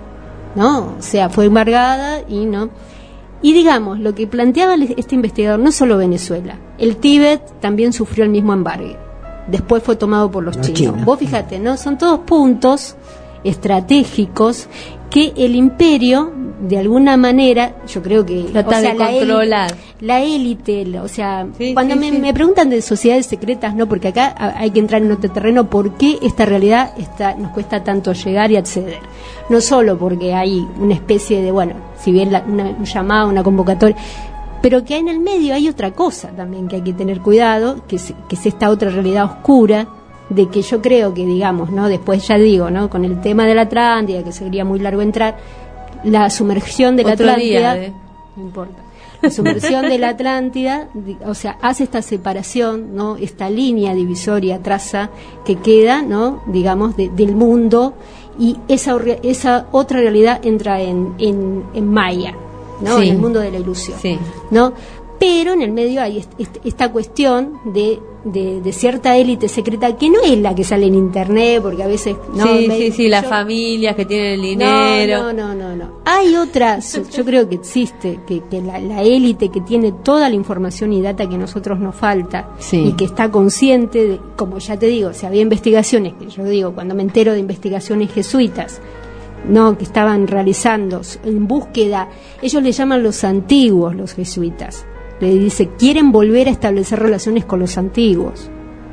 ¿no? O sea, fue embargada y no. Y digamos, lo que planteaba este investigador, no solo Venezuela, el Tíbet también sufrió el mismo embargue. Después fue tomado por los Los chinos. chinos. Vos fíjate, ¿no? Son todos puntos estratégicos que el imperio, de alguna manera, yo creo que... Trata de la controlar. élite- La élite, la- o sea, Sí, cuando sí, me, sí. me preguntan de sociedades secretas, no, porque acá a- hay que entrar en otro terreno, ¿por qué esta realidad está, nos cuesta tanto llegar y acceder? No solo porque hay una especie de, bueno, si bien la, una, un llamado, una convocatoria, pero que en el medio hay otra cosa también que hay que tener cuidado, que es, que es esta otra realidad oscura, de que yo creo que, digamos, ¿no? Después ya digo, ¿no? Con el tema de la Atlántida, que sería muy largo entrar, la sumergión de la Otro día Atlántida, de- no importa. la submersión de la Atlántida, o sea, hace esta separación, ¿no? Esta línea divisoria traza que queda, ¿no? Digamos, de, del mundo, y esa, esa otra realidad entra en, en, en Maya, ¿no? Sí. En el mundo de la ilusión, Sí. ¿no? Pero en el medio hay est- est- esta cuestión de, de, de cierta élite secreta que no es la que sale en internet, porque a veces no, sí, me- sí, sí, las yo- familias que tienen el dinero. no, no, no, no, no. Hay otra, su- yo creo que existe, que, que la, la élite que tiene toda la información y data que a nosotros nos falta, Sí. y que está consciente, de, como ya te digo, si había investigaciones, que yo digo, cuando me entero de investigaciones jesuitas, no, que estaban realizando en búsqueda, ellos le llaman los antiguos, los jesuitas. Le dice, quieren volver a establecer relaciones con los antiguos.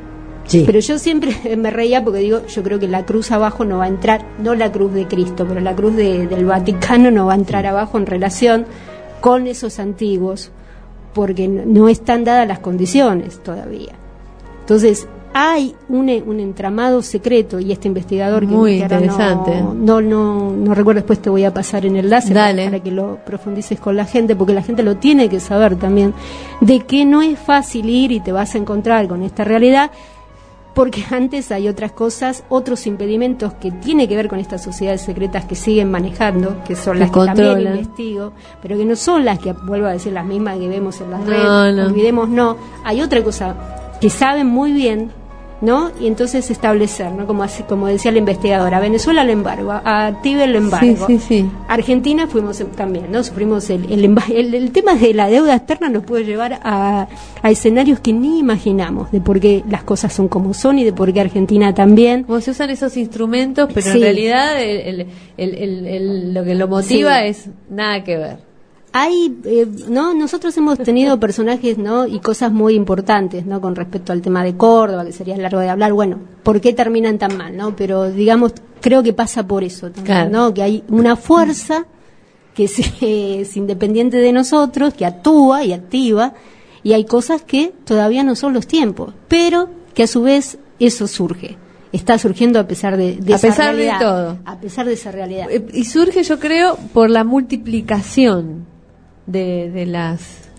Sí. Pero yo siempre me reía porque digo, yo creo que la cruz abajo no va a entrar, no la cruz de Cristo, pero la cruz de, del Vaticano no va a entrar abajo en relación con esos antiguos, porque no, no están dadas las condiciones todavía. Entonces, hay un, un entramado secreto, y este investigador que, Muy que ahora interesante. no, no, no, no recuerdo, después te voy a pasar en el enlace para, Dale. para que lo profundices con la gente, porque la gente lo tiene que saber también, de que no es fácil ir y te vas a encontrar con esta realidad, porque antes hay otras cosas, otros impedimentos que tiene que ver con estas sociedades secretas que siguen manejando, que son Que las que también controlan. investigo, pero que no son las que, vuelvo a decir, las mismas que vemos en las No, redes, no. olvidemos, no, hay otra cosa que saben muy bien, ¿no? Y entonces establecer, ¿no? Como así, como decía el investigador, a Venezuela el embargo, a, a Tíbet el embargo, Sí, sí, sí. Argentina fuimos em- también, ¿no? Sufrimos el, el, emba- el, el tema de la deuda externa nos puede llevar a, a escenarios que ni imaginamos, de por qué las cosas son como son y de por qué Argentina también. Como se usan esos instrumentos, pero en Sí. realidad el, el, el, el- el- lo que lo motiva Sí. es nada que ver. Hay, eh, no, nosotros hemos tenido personajes, ¿no? Y cosas muy importantes, ¿no? Con respecto al tema de Córdoba, que sería largo de hablar. Bueno, ¿por qué terminan tan mal, no? Pero digamos, creo que pasa por eso también, Claro. ¿no? Que hay una fuerza que es, es independiente de nosotros, que actúa y activa, y hay cosas que todavía no son los tiempos, pero que a su vez eso surge. Está surgiendo a pesar de, de A esa pesar de realidad, todo. a pesar de esa realidad. Eh, Y surge, yo creo, por la multiplicación de, de las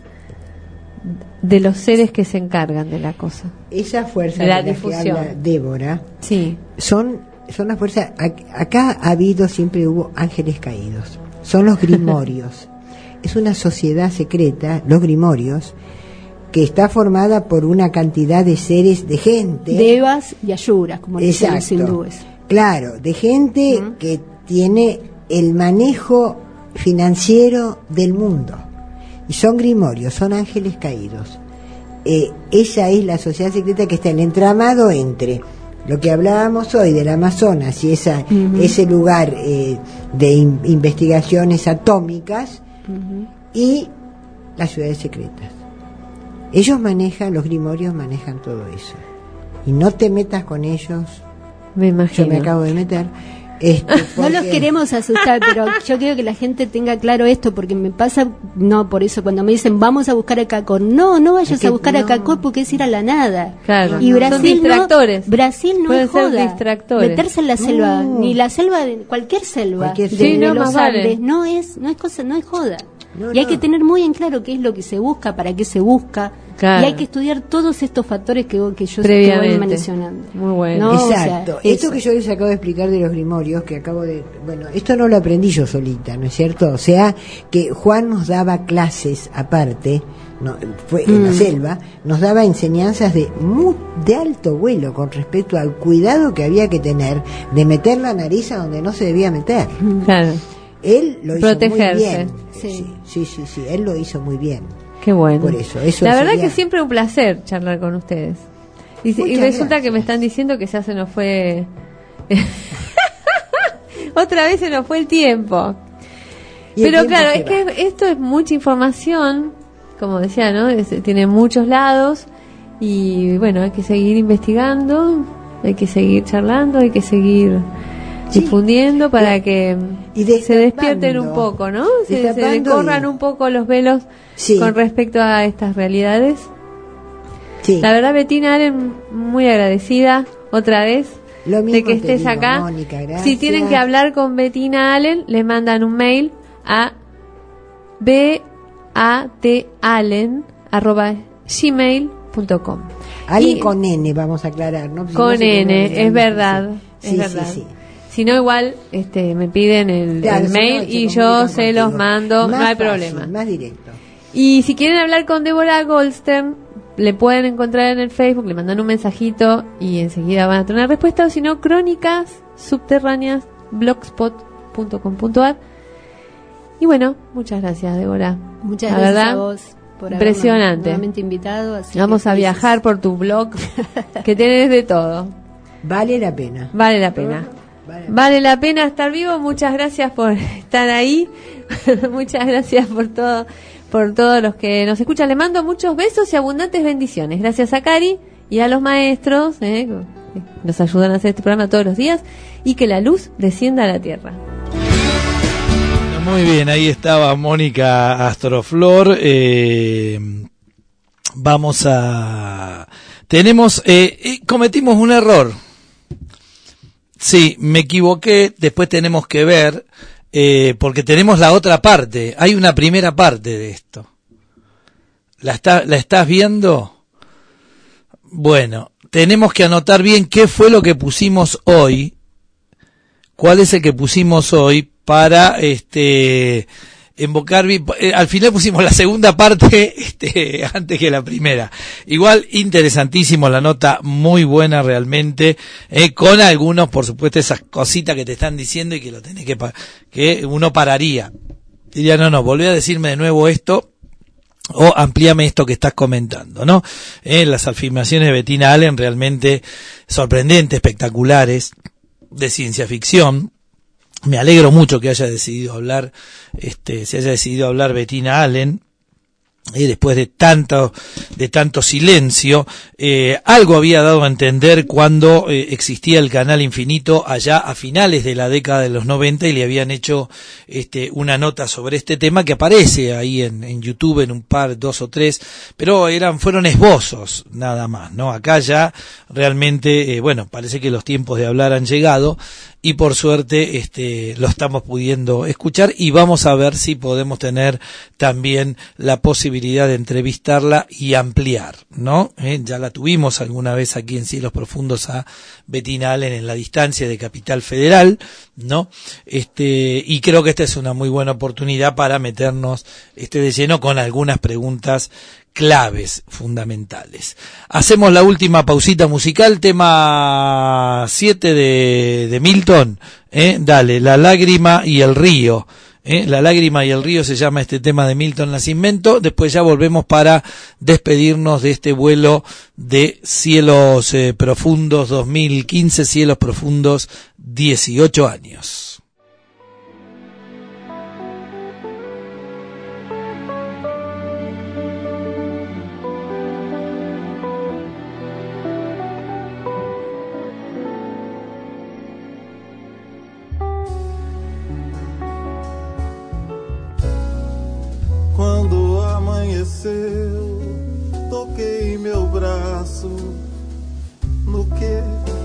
de los seres que se encargan de la cosa. Esa fuerza De la de la que difusión. habla Débora Sí. son, son las fuerzas. ac- Acá ha habido, siempre hubo ángeles caídos. Son los grimorios. Es una sociedad secreta, los grimorios, que está formada por una cantidad de seres, de gente. Devas y Ayuras, como dicen los Exacto. hindúes. Claro, de gente Ujú. que tiene el manejo financiero del mundo. Y son grimorios, son ángeles caídos. Eh, esa es la sociedad secreta que está en el entramado entre lo que hablábamos hoy del Amazonas y esa, Ujú. ese lugar eh, de in- investigaciones atómicas Ujú. y las ciudades secretas. Ellos manejan, los grimorios manejan todo eso. Y no te metas con ellos. Me imagino. Yo me acabo de meter. Este, No los porque- queremos asustar, pero yo quiero que la gente tenga claro esto, porque me pasa, no, por eso cuando me dicen vamos a buscar a Cacó, no, no vayas Es que a buscar a no. Cacó porque es ir a la nada. Claro. Y Son Brasil distractores. no, Brasil no Pueden es ser joda. distractores. Meterse en la No. selva, ni la selva, de, cualquier selva, Cualquier de, selva. Sí, de no, los más vale. Andes, no es, no es cosa, no es joda. No, y hay no. que tener muy en claro qué es lo que se busca, para qué se busca, Claro. y hay que estudiar todos estos factores que, que yo te Previamente. voy mencionando. Muy bueno. No, o sea, Exacto. Esto eso. que yo les acabo de explicar de los grimorios, que acabo de... Bueno, esto no lo aprendí yo solita, ¿no es cierto? O sea, que Juan nos daba clases aparte, no, fue en la Mm. selva, nos daba enseñanzas de, muy, de alto vuelo con respecto al cuidado que había que tener de meter la nariz a donde no se debía meter. Claro. Él lo hizo Protegerse. muy bien. Sí. Sí, sí, sí, sí, él lo hizo muy bien. Qué bueno. Por eso, eso la verdad sería- que siempre un placer charlar con ustedes. Y, y Muchas resulta gracias. que me están diciendo que ya se nos fue... Otra vez se nos fue el tiempo. Y el Pero tiempo claro, se es va. que esto es mucha información, como decía, ¿no? Es- tiene muchos lados y bueno, hay que seguir investigando, hay que seguir charlando, hay que seguir Sí. difundiendo para que Y se destapando. despierten un poco, ¿no? Se, se Destapando decorran y- un poco los velos Sí. con respecto a estas realidades. Sí. La verdad, Bettina Allen, muy agradecida otra vez Lo mismo de que te estés digo, acá. Mónica, gracias. Si tienen que hablar con Bettina Allen, les mandan un mail a b a t allen arroba gmail punto com. Allen Y- con N, vamos a aclarar, ¿no? Si no Con se puede N, olvidar. es verdad, Sí, es sí, verdad. sí, sí. Si no, igual este, me piden el, Claro, el si mail no, se y yo comunican se contigo. los mando, Más no hay fácil, problema. Más directo. Y si quieren hablar con Débora Goldstern, le pueden encontrar en el Facebook, le mandan un mensajito y enseguida van a tener una respuesta, o si no, Crónicas Subterráneas, blogspot punto com punto a r. Y bueno, muchas gracias, Débora. Muchas La gracias verdad, a vos por impresionante. haberme nuevamente invitado. así Vamos que a felices. viajar por tu blog, que tenés de todo. Vale la pena. Vale la pena. Vale. Vale la pena estar vivo. Muchas gracias por estar ahí. Muchas gracias por todo, por todos los que nos escuchan. Les mando muchos besos y abundantes bendiciones. Gracias a Cari y a los maestros eh, que nos ayudan a hacer este programa todos los días, y que la luz descienda a la tierra. Muy bien, ahí estaba Mónica Astroflor. Eh, vamos a... Tenemos... Eh, eh, cometimos un error. Sí, me equivoqué. Después tenemos que ver, eh, porque tenemos la otra parte. Hay una primera parte de esto. ¿La, está, ¿La estás viendo? Bueno, tenemos que anotar bien qué fue lo que pusimos hoy. ¿Cuál es el que pusimos hoy para este invocar? Eh, al final pusimos la segunda parte este, antes que la primera. Igual interesantísimo, la nota muy buena realmente, eh, con algunos, por supuesto, esas cositas que te están diciendo y que lo tenés que pa- que uno pararía. Diría, no, no, volví a decirme de nuevo esto, o amplíame esto que estás comentando, ¿no? Eh, las afirmaciones de Bettina Allen realmente sorprendentes, espectaculares, de ciencia ficción. Me alegro mucho que haya decidido hablar, este, se haya decidido hablar Bettina Allen, eh, después de tanto, de tanto silencio. Eh, algo había dado a entender cuando eh, existía el Canal Infinito allá a finales de la década de los noventa, y le habían hecho este, una nota sobre este tema que aparece ahí en, en YouTube en un par, dos o tres, pero eran, fueron esbozos nada más, ¿no? Acá ya realmente, eh, bueno, parece que los tiempos de hablar han llegado, y por suerte este lo estamos pudiendo escuchar, y vamos a ver si podemos tener también la posibilidad de entrevistarla y ampliar, ¿no? ¿Eh? Ya la tuvimos alguna vez aquí en Cielos Profundos a Bettina Allen en la distancia de Capital Federal, ¿no? Este, y creo que esta es una muy buena oportunidad para meternos este de lleno con algunas preguntas claves fundamentales. Hacemos la última pausita musical, tema siete de, de Milton, ¿eh? Dale, La lágrima y el río, ¿eh? La lágrima y el río se llama este tema de Milton Nascimento. Después ya volvemos para despedirnos de este vuelo de Cielos eh, Profundos dos mil quince, Cielos Profundos dieciocho años. Quando amanheceu, toquei meu braço no que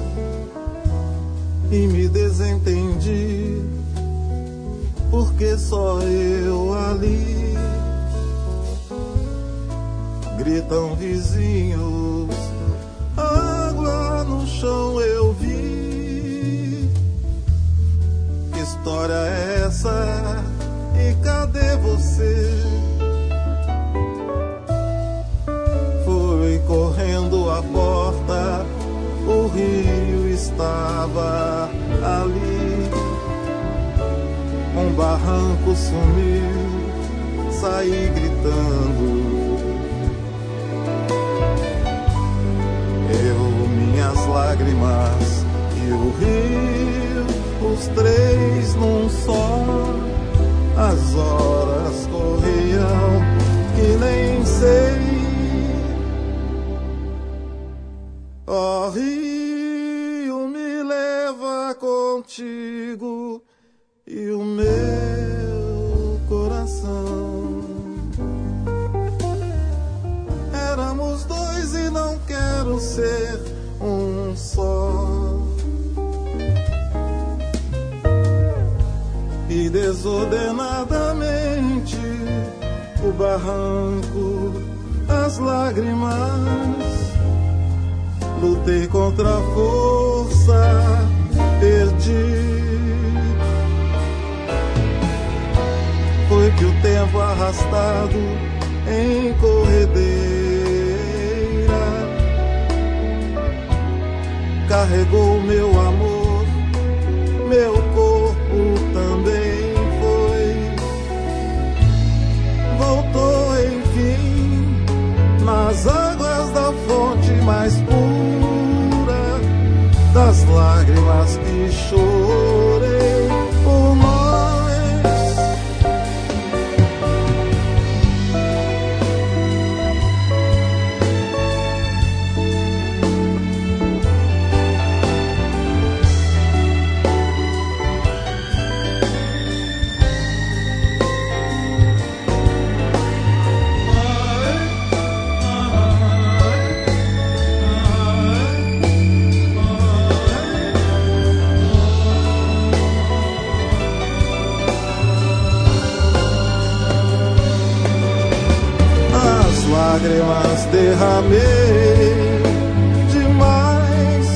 e me desentendi, porque só eu ali. Gritam vizinhos, água no chão eu vi. Que história é essa? E cadê você? Fui correndo à porta, o rio estava ali. Um barranco sumiu, saí gritando. Eu, minhas lágrimas e o rio, os três num só. As horas corriam que nem sei. Ó oh, rio, me leva contigo e o meu coração. Éramos dois e não quero ser um só. E desordenadamente o barranco, as lágrimas. Lutei contra a força, perdi. Foi que o tempo arrastado em corredeira carregou meu amor, meu corpo também foi. Voltou enfim nas águas da fonte mais pura, das lágrimas que chorei por nós. Lágrimas derramei demais,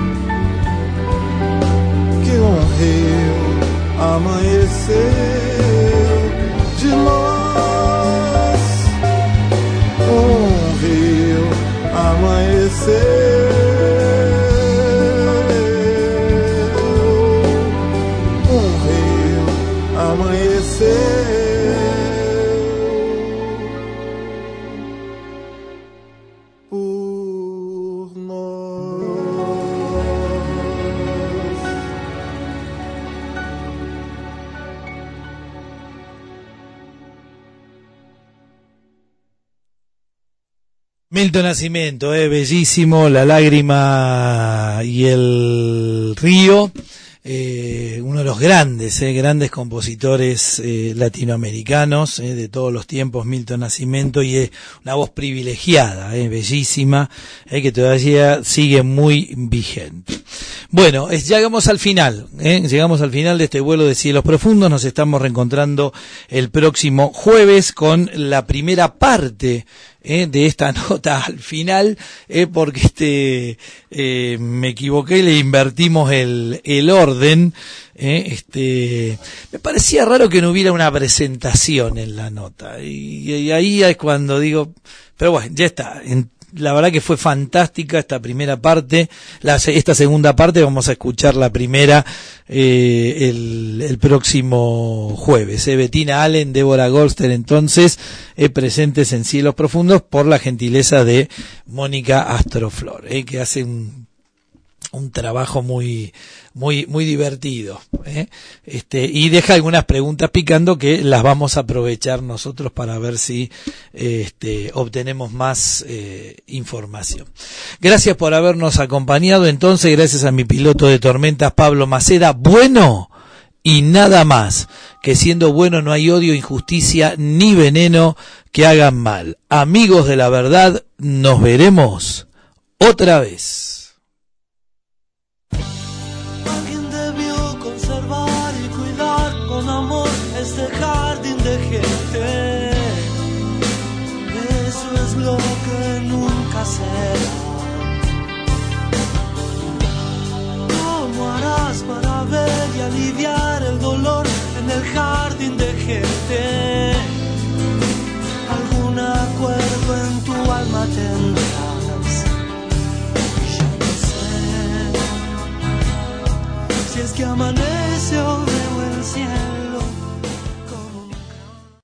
que um rio amanheceu de nós. Um rio amanheceu, um rio amanheceu. Milton Nascimento, eh, bellísimo, La lágrima y el río, eh, uno de los grandes, eh, grandes compositores eh, latinoamericanos eh, de todos los tiempos, Milton Nascimento, y eh, una voz privilegiada, eh, bellísima, eh, que todavía sigue muy vigente. Bueno, es, llegamos al final, ¿eh? llegamos al final de este vuelo de cielos profundos. Nos estamos reencontrando el próximo jueves con la primera parte eh, de esta nota al final, eh, porque este eh, me equivoqué y le invertimos el, el orden. Eh, este, me parecía raro que no hubiera una presentación en la nota, y, y ahí es cuando digo, pero bueno, ya está. En, La verdad que fue fantástica esta primera parte. La, esta segunda parte vamos a escuchar la primera eh, el, el próximo jueves. Eh, Bettina Allen, Débora Goldster, entonces, eh, presentes en Cielos Profundos por la gentileza de Mónica Astroflor, eh, que hace un, un trabajo muy muy muy divertido, ¿eh? este y deja algunas preguntas picando que las vamos a aprovechar nosotros para ver si este obtenemos más eh, información. Gracias por habernos acompañado, entonces, gracias a mi piloto de tormentas Pablo Maceda. Bueno y nada más, que siendo bueno no hay odio, injusticia ni veneno que hagan mal. Amigos de la verdad, nos veremos otra vez. Este jardín de gente, eso es lo que nunca será. ¿Cómo harás para ver y aliviar el dolor en el jardín?